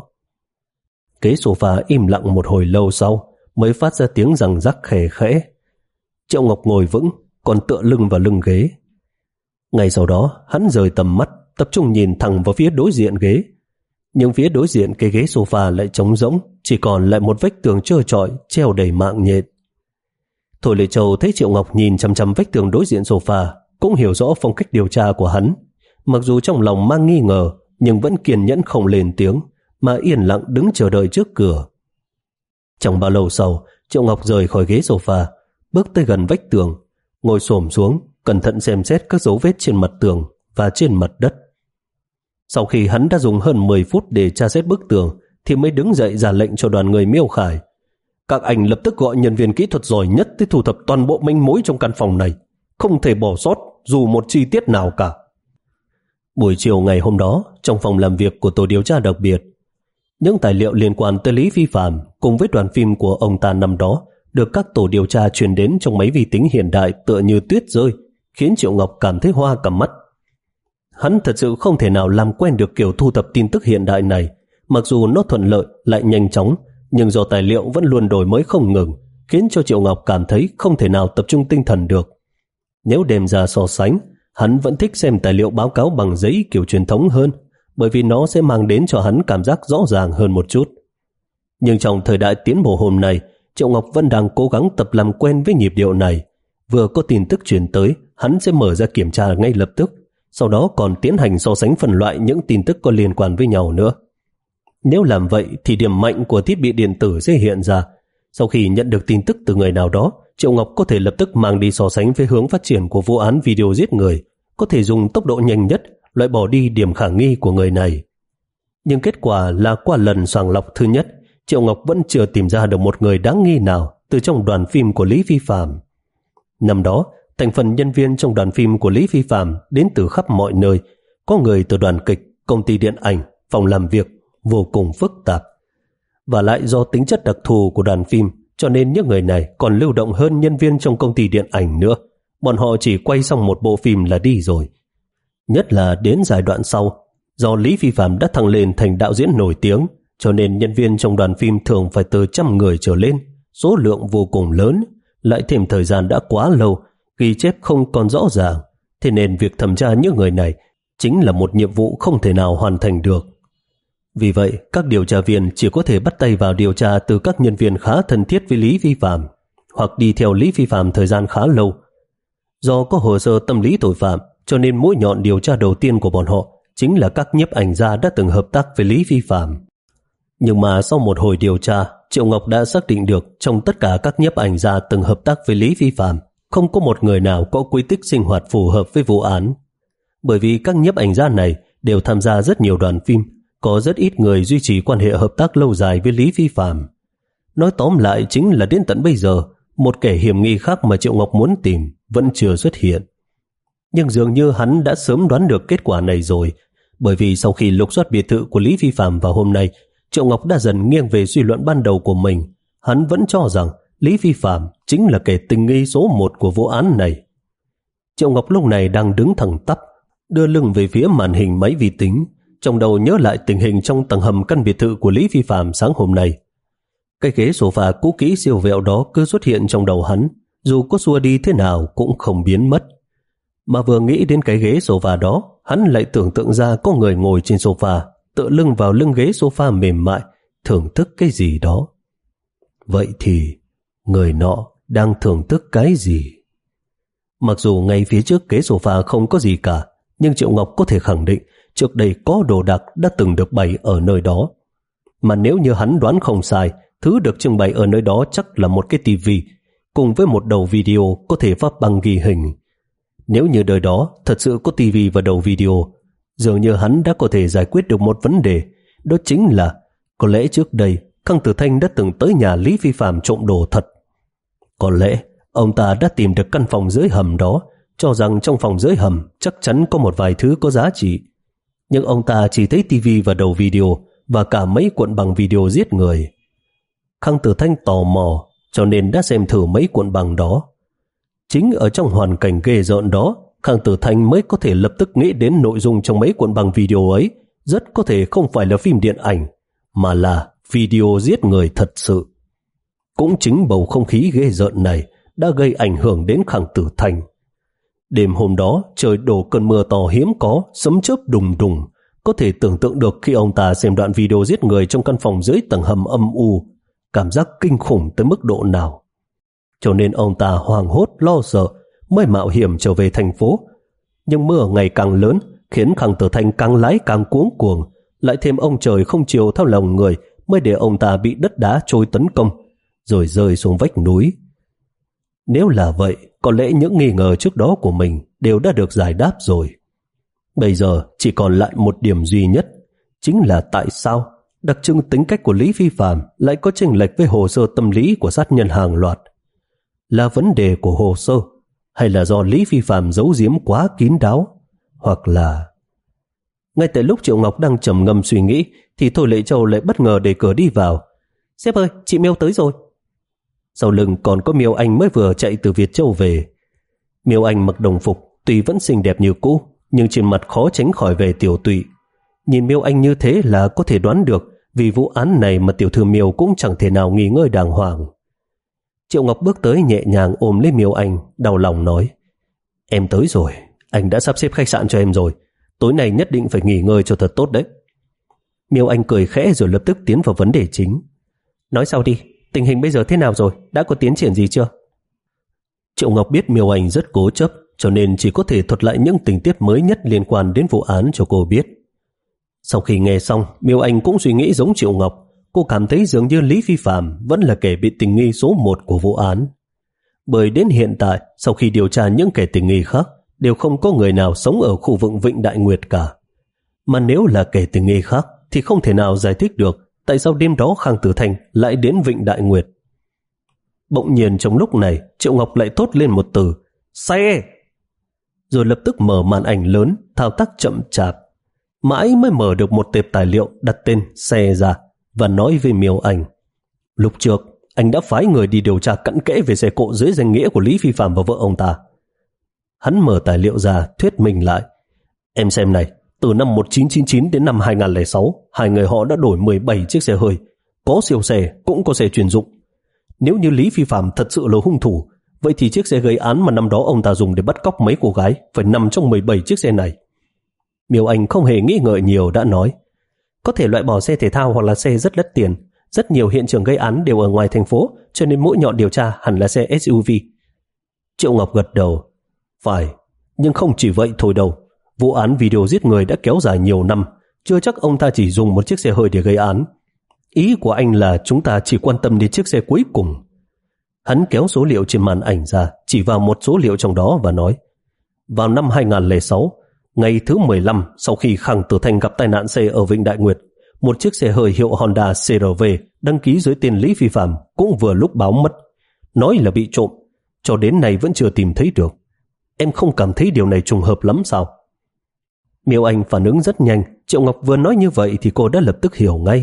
Ghế sofa im lặng một hồi lâu sau mới phát ra tiếng răng rắc khẽ khẽ. Triệu Ngọc ngồi vững, còn tựa lưng vào lưng ghế. Ngay sau đó, hắn rời tầm mắt, tập trung nhìn thẳng vào phía đối diện ghế. Nhưng phía đối diện cái ghế sofa lại trống rỗng, chỉ còn lại một vách tường trơ trọi treo đầy mạng nhện. Thôi Lệ Châu thấy Triệu Ngọc nhìn chằm chằm vách tường đối diện sofa, cũng hiểu rõ phong cách điều tra của hắn. Mặc dù trong lòng mang nghi ngờ, nhưng vẫn kiên nhẫn không lên tiếng, mà yên lặng đứng chờ đợi trước cửa. Chẳng bao lâu sau, Triệu Ngọc rời khỏi ghế sofa, bước tới gần vách tường, ngồi xổm xuống, cẩn thận xem xét các dấu vết trên mặt tường và trên mặt đất. Sau khi hắn đã dùng hơn mười phút để tra xét bức tường, thì mới đứng dậy ra lệnh cho đoàn người Miêu Khải: các anh lập tức gọi nhân viên kỹ thuật giỏi nhất tới thu thập toàn bộ manh mối trong căn phòng này, không thể bỏ sót dù một chi tiết nào cả. Buổi chiều ngày hôm đó, trong phòng làm việc của tổ điều tra đặc biệt, Những tài liệu liên quan tới Lý Phi Phạm cùng với đoàn phim của ông ta năm đó được các tổ điều tra truyền đến trong máy vi tính hiện đại tựa như tuyết rơi, khiến Triệu Ngọc cảm thấy hoa cả mắt. Hắn thật sự không thể nào làm quen được kiểu thu thập tin tức hiện đại này, mặc dù nó thuận lợi lại nhanh chóng, nhưng do tài liệu vẫn luôn đổi mới không ngừng, khiến cho Triệu Ngọc cảm thấy không thể nào tập trung tinh thần được. Nếu đem ra so sánh, hắn vẫn thích xem tài liệu báo cáo bằng giấy kiểu truyền thống hơn, bởi vì nó sẽ mang đến cho hắn cảm giác rõ ràng hơn một chút. Nhưng trong thời đại tiến bộ hôm nay, Triệu Ngọc vẫn đang cố gắng tập làm quen với nhịp điệu này. Vừa có tin tức truyền tới, hắn sẽ mở ra kiểm tra ngay lập tức, sau đó còn tiến hành so sánh phân loại những tin tức có liên quan với nhau nữa. Nếu làm vậy thì điểm mạnh của thiết bị điện tử sẽ hiện ra. Sau khi nhận được tin tức từ người nào đó, Triệu Ngọc có thể lập tức mang đi so sánh với hướng phát triển của vụ án video giết người, có thể dùng tốc độ nhanh nhất loại bỏ đi điểm khả nghi của người này. Nhưng kết quả là qua lần sàng lọc thứ nhất, Triệu Ngọc vẫn chưa tìm ra được một người đáng nghi nào từ trong đoàn phim của Lý Phi Phạm. Năm đó, thành phần nhân viên trong đoàn phim của Lý Phi Phạm đến từ khắp mọi nơi, có người từ đoàn kịch, công ty điện ảnh, phòng làm việc, vô cùng phức tạp. Và lại do tính chất đặc thù của đoàn phim, cho nên những người này còn lưu động hơn nhân viên trong công ty điện ảnh nữa. Bọn họ chỉ quay xong một bộ phim là đi rồi. Nhất là đến giai đoạn sau, do Lý Phi Phạm đã thăng lên thành đạo diễn nổi tiếng, cho nên nhân viên trong đoàn phim thường phải từ trăm người trở lên, số lượng vô cùng lớn, lại thêm thời gian đã quá lâu, ghi chép không còn rõ ràng, thế nên việc thẩm tra những người này chính là một nhiệm vụ không thể nào hoàn thành được. Vì vậy, các điều tra viên chỉ có thể bắt tay vào điều tra từ các nhân viên khá thân thiết với Lý Phi Phạm, hoặc đi theo Lý Phi Phạm thời gian khá lâu. Do có hồ sơ tâm lý tội phạm, cho nên mũi nhọn điều tra đầu tiên của bọn họ chính là các nhiếp ảnh gia đã từng hợp tác với Lý Phi Phạm. Nhưng mà sau một hồi điều tra, Triệu Ngọc đã xác định được trong tất cả các nhiếp ảnh gia từng hợp tác với Lý Phi Phạm, không có một người nào có quy tích sinh hoạt phù hợp với vụ án. Bởi vì các nhiếp ảnh gia này đều tham gia rất nhiều đoàn phim, có rất ít người duy trì quan hệ hợp tác lâu dài với Lý Phi Phạm. Nói tóm lại chính là đến tận bây giờ, một kẻ hiểm nghi khác mà Triệu Ngọc muốn tìm vẫn chưa xuất hiện. Nhưng dường như hắn đã sớm đoán được kết quả này rồi, bởi vì sau khi lục soát biệt thự của Lý Phi Phạm vào hôm nay, Triệu Ngọc đã dần nghiêng về suy luận ban đầu của mình. Hắn vẫn cho rằng Lý Phi Phạm chính là kẻ tình nghi số một của vụ án này. Triệu Ngọc lúc này đang đứng thẳng tắp, đưa lưng về phía màn hình máy vi tính, trong đầu nhớ lại tình hình trong tầng hầm căn biệt thự của Lý Phi Phạm sáng hôm nay. Cái ghế sofa cũ kỹ siêu vẹo đó cứ xuất hiện trong đầu hắn, dù có xua đi thế nào cũng không biến mất. Mà vừa nghĩ đến cái ghế sofa đó, hắn lại tưởng tượng ra có người ngồi trên sofa, tựa lưng vào lưng ghế sofa mềm mại, thưởng thức cái gì đó. Vậy thì, người nọ đang thưởng thức cái gì? Mặc dù ngay phía trước ghế sofa không có gì cả, nhưng Triệu Ngọc có thể khẳng định trước đây có đồ đạc đã từng được bày ở nơi đó. Mà nếu như hắn đoán không sai, thứ được trưng bày ở nơi đó chắc là một cái tivi, cùng với một đầu video có thể phát băng ghi hình. Nếu như đời đó thật sự có tivi và đầu video, dường như hắn đã có thể giải quyết được một vấn đề, đó chính là có lẽ trước đây Khang Tử Thanh đã từng tới nhà Lý Phi Phạm trộm đồ thật. Có lẽ ông ta đã tìm được căn phòng dưới hầm đó, cho rằng trong phòng dưới hầm chắc chắn có một vài thứ có giá trị. Nhưng ông ta chỉ thấy tivi và đầu video và cả mấy cuộn băng video giết người. Khang Tử Thanh tò mò cho nên đã xem thử mấy cuộn băng đó. Chính ở trong hoàn cảnh ghê rợn đó, Khang Tử Thanh mới có thể lập tức nghĩ đến nội dung trong mấy cuộn băng video ấy rất có thể không phải là phim điện ảnh, mà là video giết người thật sự. Cũng chính bầu không khí ghê rợn này đã gây ảnh hưởng đến Khang Tử Thanh. Đêm hôm đó trời đổ cơn mưa to hiếm có, sấm chớp đùng đùng. Có thể tưởng tượng được khi ông ta xem đoạn video giết người trong căn phòng dưới tầng hầm âm u, cảm giác kinh khủng tới mức độ nào. Cho nên ông ta hoảng hốt lo sợ mới mạo hiểm trở về thành phố. Nhưng mưa ngày càng lớn khiến Khang Tử Thanh càng lái càng cuống cuồng, lại thêm ông trời không chiều theo lòng người mới để ông ta bị đất đá trôi tấn công, rồi rơi xuống vách núi. Nếu là vậy, có lẽ những nghi ngờ trước đó của mình đều đã được giải đáp rồi. Bây giờ chỉ còn lại một điểm duy nhất, chính là tại sao đặc trưng tính cách của Lý Phi Phạm lại có chênh lệch với hồ sơ tâm lý của sát nhân hàng loạt. Là vấn đề của hồ sơ, hay là do Lý Phi Phạm giấu giếm quá kín đáo, hoặc là... Ngay tại lúc Triệu Ngọc đang trầm ngâm suy nghĩ thì Thôi Lệ Châu lại bất ngờ đẩy cửa đi vào. Sếp ơi, chị Miêu tới rồi. Sau lưng còn có Miêu Anh mới vừa chạy từ Việt Châu về. Miêu Anh mặc đồng phục, tuy vẫn xinh đẹp như cũ, nhưng trên mặt khó tránh khỏi vẻ tiểu tụy. Nhìn Miêu Anh như thế là có thể đoán được, vì vụ án này mà tiểu thư Miêu cũng chẳng thể nào nghỉ ngơi đàng hoàng. Triệu Ngọc bước tới nhẹ nhàng ôm lấy Miêu Anh, đau lòng nói: Em tới rồi, anh đã sắp xếp khách sạn cho em rồi, tối nay nhất định phải nghỉ ngơi cho thật tốt đấy. Miêu Anh cười khẽ rồi lập tức tiến vào vấn đề chính. Nói sau đi, tình hình bây giờ thế nào rồi, đã có tiến triển gì chưa? Triệu Ngọc biết Miêu Anh rất cố chấp, cho nên chỉ có thể thuật lại những tình tiết mới nhất liên quan đến vụ án cho cô biết. Sau khi nghe xong, Miêu Anh cũng suy nghĩ giống Triệu Ngọc. Cô cảm thấy dường như Lý Phi Phạm vẫn là kẻ bị tình nghi số một của vụ án. Bởi đến hiện tại, sau khi điều tra những kẻ tình nghi khác, đều không có người nào sống ở khu vực Vịnh Đại Nguyệt cả. Mà nếu là kẻ tình nghi khác, thì không thể nào giải thích được tại sao đêm đó Khang Tử Thanh lại đến Vịnh Đại Nguyệt. Bỗng nhiên trong lúc này, Triệu Ngọc lại thốt lên một từ: Xe! Rồi lập tức mở màn ảnh lớn, thao tác chậm chạp. Mãi mới mở được một tệp tài liệu đặt tên Xe ra và nói với Miêu Anh: Lúc trước, anh đã phái người đi điều tra cặn kẽ về xe cộ dưới danh nghĩa của Lý Phi Phạm và vợ ông ta. Hắn mở tài liệu ra, thuyết minh lại: Em xem này, từ năm một nghìn chín trăm chín mươi chín đến năm hai nghìn không trăm lẻ sáu, hai người họ đã đổi mười bảy chiếc xe hơi, có siêu xe, cũng có xe chuyên dụng. Nếu như Lý Phi Phạm thật sự là hung thủ, vậy thì chiếc xe gây án mà năm đó ông ta dùng để bắt cóc mấy cô gái phải nằm trong mười bảy chiếc xe này. Miêu Anh không hề nghĩ ngợi nhiều đã nói: Có thể loại bỏ xe thể thao hoặc là xe rất đắt tiền. Rất nhiều hiện trường gây án đều ở ngoài thành phố, cho nên mũi nhọn điều tra hẳn là xe ét u vê. Triệu Ngọc gật đầu: Phải, nhưng không chỉ vậy thôi đâu. Vụ án video giết người đã kéo dài nhiều năm, chưa chắc ông ta chỉ dùng một chiếc xe hơi để gây án. Ý của anh là chúng ta chỉ quan tâm đến chiếc xe cuối cùng. Hắn kéo số liệu trên màn ảnh ra, chỉ vào một số liệu trong đó và nói: Vào năm hai nghìn không trăm lẻ sáu, ngày thứ mười lăm sau khi Khang Tử Thanh gặp tai nạn xe ở Vịnh Đại Nguyệt, một chiếc xe hơi hiệu Honda xê rờ vê đăng ký dưới tên Lý Phi Phạm cũng vừa lúc báo mất, nói là bị trộm, cho đến nay vẫn chưa tìm thấy được. Em không cảm thấy điều này trùng hợp lắm sao? Miêu Anh phản ứng rất nhanh. Triệu Ngọc vừa nói như vậy thì cô đã lập tức hiểu ngay.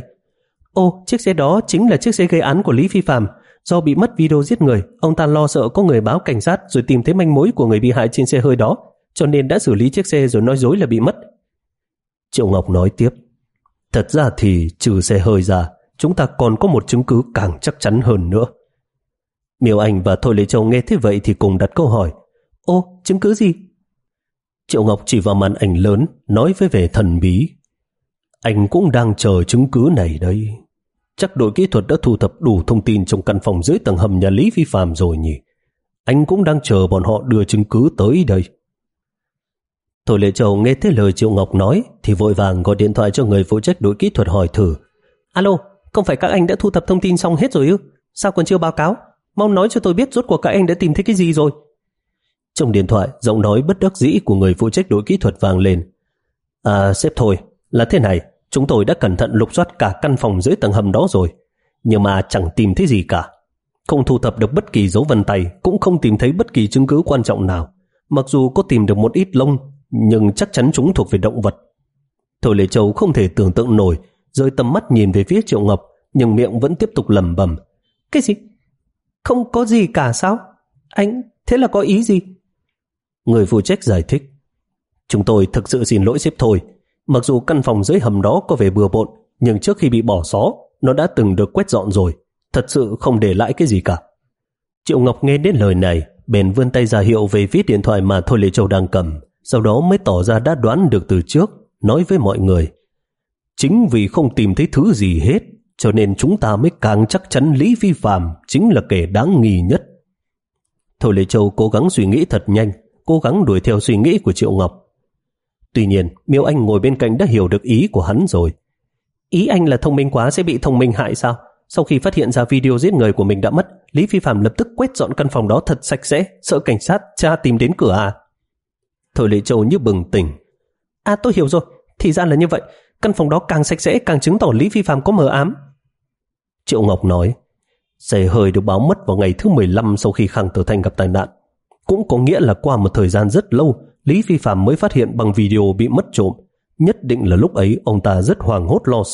Ô, chiếc xe đó chính là chiếc xe gây án của Lý Phi Phạm. Do bị mất video giết người, ông ta lo sợ có người báo cảnh sát rồi tìm thấy manh mối của người bị hại trên xe hơi đó, cho nên đã xử lý chiếc xe rồi nói dối là bị mất. Triệu Ngọc nói tiếp: Thật ra thì trừ xe hơi ra, chúng ta còn có một chứng cứ càng chắc chắn hơn nữa. Miêu Anh và Thôi Lệ Châu nghe thế vậy thì cùng đặt câu hỏi: Ô, chứng cứ gì? Triệu Ngọc chỉ vào màn ảnh lớn, nói với vẻ thần bí: Anh cũng đang chờ chứng cứ này đấy. Chắc đội kỹ thuật đã thu thập đủ thông tin trong căn phòng dưới tầng hầm nhà Lý Phi Phạm rồi nhỉ? Anh cũng đang chờ bọn họ đưa chứng cứ tới đây. Thôi Lệ Châu nghe thấy lời Triệu Ngọc nói thì vội vàng gọi điện thoại cho người phụ trách đội kỹ thuật hỏi thử: Alo, không phải các anh đã thu thập thông tin xong hết rồi ư? Sao còn chưa báo cáo? Mau nói cho tôi biết rốt cuộc các anh đã tìm thấy cái gì rồi. Trong điện thoại, giọng nói bất đắc dĩ của người phụ trách đội kỹ thuật vang lên: À sếp Thôi, là thế này, chúng tôi đã cẩn thận lục soát cả căn phòng dưới tầng hầm đó rồi, nhưng mà chẳng tìm thấy gì cả. Không thu thập được bất kỳ dấu vân tay, cũng không tìm thấy bất kỳ chứng cứ quan trọng nào. Mặc dù có tìm được một ít lông, nhưng chắc chắn chúng thuộc về động vật. Thôi Lệ Châu không thể tưởng tượng nổi, rơi tầm mắt nhìn về phía Triệu Ngọc, nhưng miệng vẫn tiếp tục lẩm bẩm: Cái gì? Không có gì cả sao? Anh, thế là có ý gì? Người phụ trách giải thích: Chúng tôi thực sự xin lỗi sếp Thôi. Mặc dù căn phòng dưới hầm đó có vẻ bừa bộn, nhưng trước khi bị bỏ xó, nó đã từng được quét dọn rồi. Thật sự không để lại cái gì cả. Triệu Ngọc nghe đến lời này, bèn vươn tay ra hiệu về phía điện thoại mà Thôi Lệ Châu đang cầm, sau đó mới tỏ ra đã đoán được từ trước, nói với mọi người: Chính vì không tìm thấy thứ gì hết, cho nên chúng ta mới càng chắc chắn Lý Phi Phạm chính là kẻ đáng nghi nhất. Thôi Lệ Châu cố gắng suy nghĩ thật nhanh, cố gắng đuổi theo suy nghĩ của Triệu Ngọc. Tuy nhiên, Miêu Anh ngồi bên cạnh đã hiểu được ý của hắn rồi. Ý anh là thông minh quá sẽ bị thông minh hại sao? Sau khi phát hiện ra video giết người của mình đã mất, Lý Phi Phạm lập tức quét dọn căn phòng đó thật sạch sẽ, sợ cảnh sát tra tìm đến cửa à? Thôi Lệ Châu như bừng tỉnh: À tôi hiểu rồi, thì ra là như vậy. Căn phòng đó càng sạch sẽ càng chứng tỏ Lý Phi Phạm có mờ ám. Triệu Ngọc nói: Xe hơi được báo mất vào ngày thứ mười lăm sau khi Khang Tử Thanh gặp tai nạn. Cũng có nghĩa là qua một thời gian rất lâu, Lý Phi Phạm mới phát hiện bằng video bị mất trộm. Nhất định là lúc ấy ông ta rất hoảng hốt lo sợ,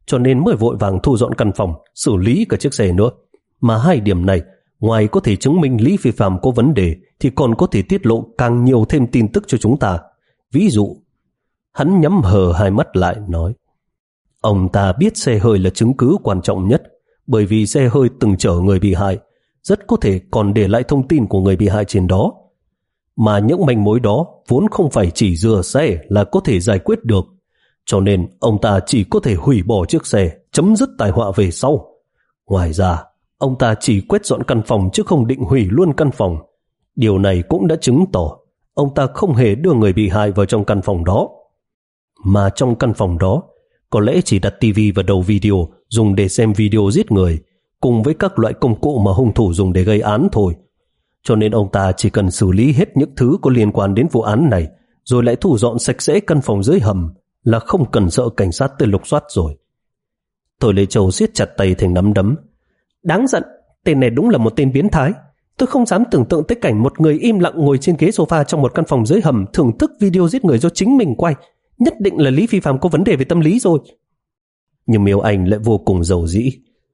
cho nên mới vội vàng thu dọn căn phòng, xử lý cả chiếc xe nữa. Mà hai điểm này, ngoài có thể chứng minh Lý Phi Phạm có vấn đề, thì còn có thể tiết lộ càng nhiều thêm tin tức cho chúng ta. Ví dụ, hắn nhắm hờ hai mắt lại nói, ông ta biết xe hơi là chứng cứ quan trọng nhất, bởi vì xe hơi từng chở người bị hại, rất có thể còn để lại thông tin của người bị hại trên đó. Mà những manh mối đó vốn không phải chỉ rửa xe là có thể giải quyết được, cho nên ông ta chỉ có thể hủy bỏ chiếc xe, chấm dứt tai họa về sau. Ngoài ra, ông ta chỉ quét dọn căn phòng chứ không định hủy luôn căn phòng. Điều này cũng đã chứng tỏ ông ta không hề đưa người bị hại vào trong căn phòng đó. Mà trong căn phòng đó, có lẽ chỉ đặt tivi và đầu video dùng để xem video giết người, cùng với các loại công cụ mà hung thủ dùng để gây án thôi. Cho nên ông ta chỉ cần xử lý hết những thứ có liên quan đến vụ án này, rồi lại thu dọn sạch sẽ căn phòng dưới hầm, là không cần sợ cảnh sát tới lục soát rồi. Thôi Lê Châu siết chặt tay thành nắm đấm. Đáng giận, tên này đúng là một tên biến thái. Tôi không dám tưởng tượng tới cảnh một người im lặng ngồi trên ghế sofa trong một căn phòng dưới hầm thưởng thức video giết người do chính mình quay. Nhất định là Lý Phi Phạm có vấn đề về tâm lý rồi. Nhưng Miêu Anh lại vô cùng dầu dĩ.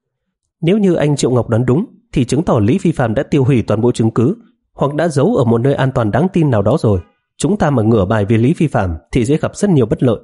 Nếu như anh Triệu Ngọc đoán đúng, thì chứng tỏ Lý Phi Phạm đã tiêu hủy toàn bộ chứng cứ, hoặc đã giấu ở một nơi an toàn đáng tin nào đó rồi. Chúng ta mà ngửa bài về Lý Phi Phạm thì sẽ gặp rất nhiều bất lợi.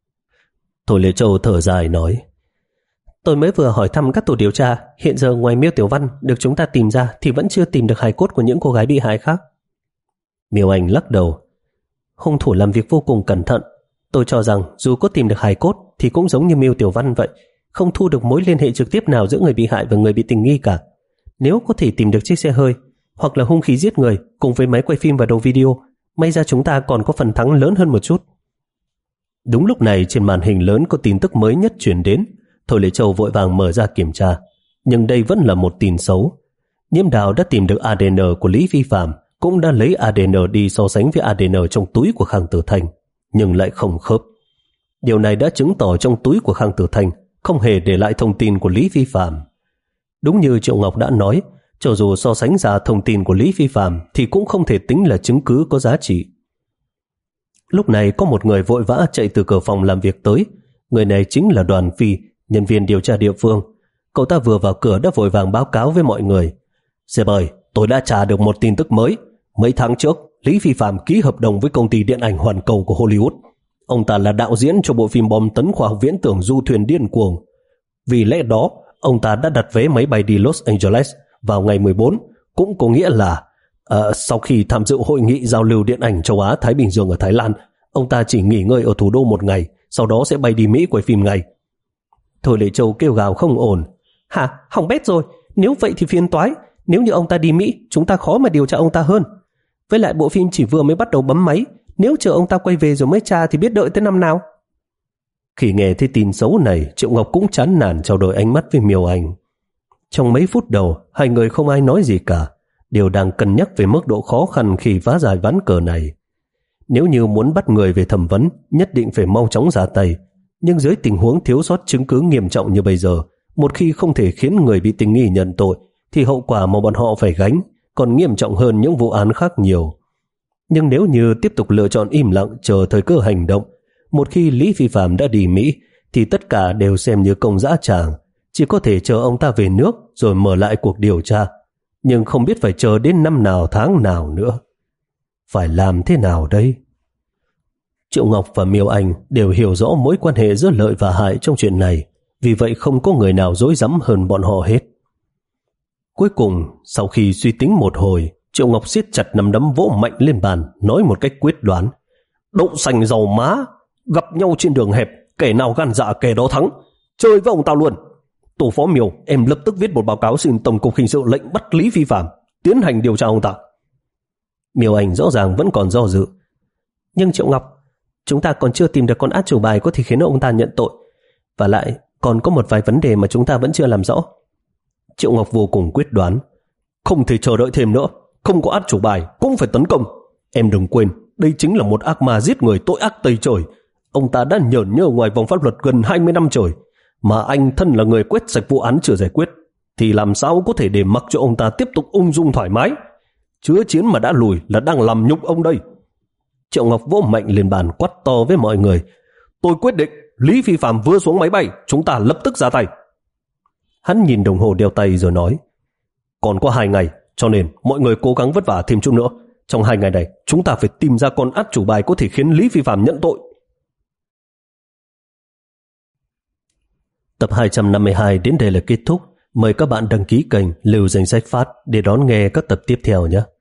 Thôi Lê Châu thở dài nói, tôi mới vừa hỏi thăm các tổ điều tra, hiện giờ ngoài Miêu Tiểu Văn được chúng ta tìm ra thì vẫn chưa tìm được hài cốt của những cô gái bị hại khác. Miêu Anh lắc đầu. Hung thủ làm việc vô cùng cẩn thận. Tôi cho rằng dù có tìm được hài cốt thì cũng giống như Miêu Tiểu Văn vậy, không thu được mối liên hệ trực tiếp nào giữa người bị hại và người bị tình nghi cả. Nếu có thể tìm được chiếc xe hơi hoặc là hung khí giết người cùng với máy quay phim và đầu video, may ra chúng ta còn có phần thắng lớn hơn một chút. Đúng lúc này trên màn hình lớn có tin tức mới nhất truyền đến. Thôi Lê Châu vội vàng mở ra kiểm tra, nhưng đây vẫn là một tin xấu. Nhiễm Đào đã tìm được a đê en của Lý Phi Phạm, cũng đã lấy a đê en đi so sánh với a đê en trong túi của Khang Tử Thanh, nhưng lại không khớp. Điều này đã chứng tỏ trong túi của Khang Tử Thanh không hề để lại thông tin của Lý Phi Phạm. Đúng như Triệu Ngọc đã nói, cho dù so sánh ra thông tin của Lý Phi Phạm thì cũng không thể tính là chứng cứ có giá trị. Lúc này có một người vội vã chạy từ cửa phòng làm việc tới. Người này chính là Đoàn Phi, nhân viên điều tra địa phương. Cậu ta vừa vào cửa đã vội vàng báo cáo với mọi người. Sếp ơi, tôi đã tra được một tin tức mới. Mấy tháng trước, Lý Phi Phạm ký hợp đồng với công ty điện ảnh Hoàn Cầu của Hollywood. Ông ta là đạo diễn cho bộ phim bom tấn khoa học viễn tưởng Du Thuyền Điên Cuồng. Vì lẽ đó, ông ta đã đặt vé máy bay đi Los Angeles vào ngày mười bốn, cũng có nghĩa là uh, sau khi tham dự hội nghị giao lưu điện ảnh châu Á Thái Bình Dương ở Thái Lan, ông ta chỉ nghỉ ngơi ở thủ đô một ngày, sau đó sẽ bay đi Mỹ quay phim ngay. Thôi Lệ Châu kêu gào không ổn. Hả? Hỏng bét rồi. Nếu vậy thì phiền toái. Nếu như ông ta đi Mỹ, chúng ta khó mà điều tra ông ta hơn. Với lại bộ phim chỉ vừa mới bắt đầu bấm máy, nếu chờ ông ta quay về rồi mới tra thì biết đợi tới năm nào. Khi nghe thấy tin xấu này, Triệu Ngọc cũng chán nản trao đổi ánh mắt với Miêu Anh. Trong mấy phút đầu, hai người không ai nói gì cả, đều đang cân nhắc về mức độ khó khăn khi phá giải ván cờ này. Nếu như muốn bắt người về thẩm vấn, nhất định phải mau chóng ra tay. Nhưng dưới tình huống thiếu sót chứng cứ nghiêm trọng như bây giờ, một khi không thể khiến người bị tình nghi nhận tội, thì hậu quả mà bọn họ phải gánh còn nghiêm trọng hơn những vụ án khác nhiều. Nhưng nếu như tiếp tục lựa chọn im lặng chờ thời cơ hành động, một khi Lý Phi Phạm đã đi Mỹ, thì tất cả đều xem như công dã tràng, chỉ có thể chờ ông ta về nước rồi mở lại cuộc điều tra. Nhưng không biết phải chờ đến năm nào tháng nào nữa. Phải làm thế nào đây? Triệu Ngọc và Miêu Anh đều hiểu rõ mối quan hệ giữa lợi và hại trong chuyện này, vì vậy không có người nào dối rắm hơn bọn họ hết. Cuối cùng, sau khi suy tính một hồi, Triệu Ngọc siết chặt nắm đấm vỗ mạnh lên bàn, nói một cách quyết đoán. Đậu xanh dầu má, gặp nhau trên đường hẹp, kẻ nào gan dạ kẻ đó thắng, chơi với ông tao luôn. Tổ phó Miêu, em lập tức viết một báo cáo xin Tổng cục Hình sự lệnh bắt Lý Phi Phạm, tiến hành điều tra ông ta. Miêu Anh rõ ràng vẫn còn do dự. Nhưng Triệu Ngọc, chúng ta còn chưa tìm được con át chủ bài có thể khiến ông ta nhận tội. Và lại, còn có một vài vấn đề mà chúng ta vẫn chưa làm rõ. Triệu Ngọc vô cùng quyết đoán. Không thể chờ đợi thêm nữa, không có át chủ bài cũng phải tấn công. Em đừng quên, đây chính là một ác ma giết người tội ác tày trời. Ông ta đã nhởn nhơ ngoài vòng pháp luật gần hai mươi năm trời, mà anh thân là người quét sạch vụ án chưa giải quyết, thì làm sao có thể để mặc cho ông ta tiếp tục ung dung thoải mái. Chứa chiến mà đã lùi là đang làm nhục ông đây. Triệu Ngọc vỗ mạnh lên bàn quát to với mọi người. Tôi quyết định, Lý Phi Phạm vừa xuống máy bay, chúng ta lập tức ra tay. Hắn nhìn đồng hồ đeo tay rồi nói, còn có hai ngày, cho nên mọi người cố gắng vất vả thêm chút nữa. Trong hai ngày này, chúng ta phải tìm ra con át chủ bài có thể khiến Lý Phi Phạm nhận tội. Tập hai trăm năm mươi hai đến đây là kết thúc. Mời các bạn đăng ký kênh Lưu Danh Sách Phát để đón nghe các tập tiếp theo nhé.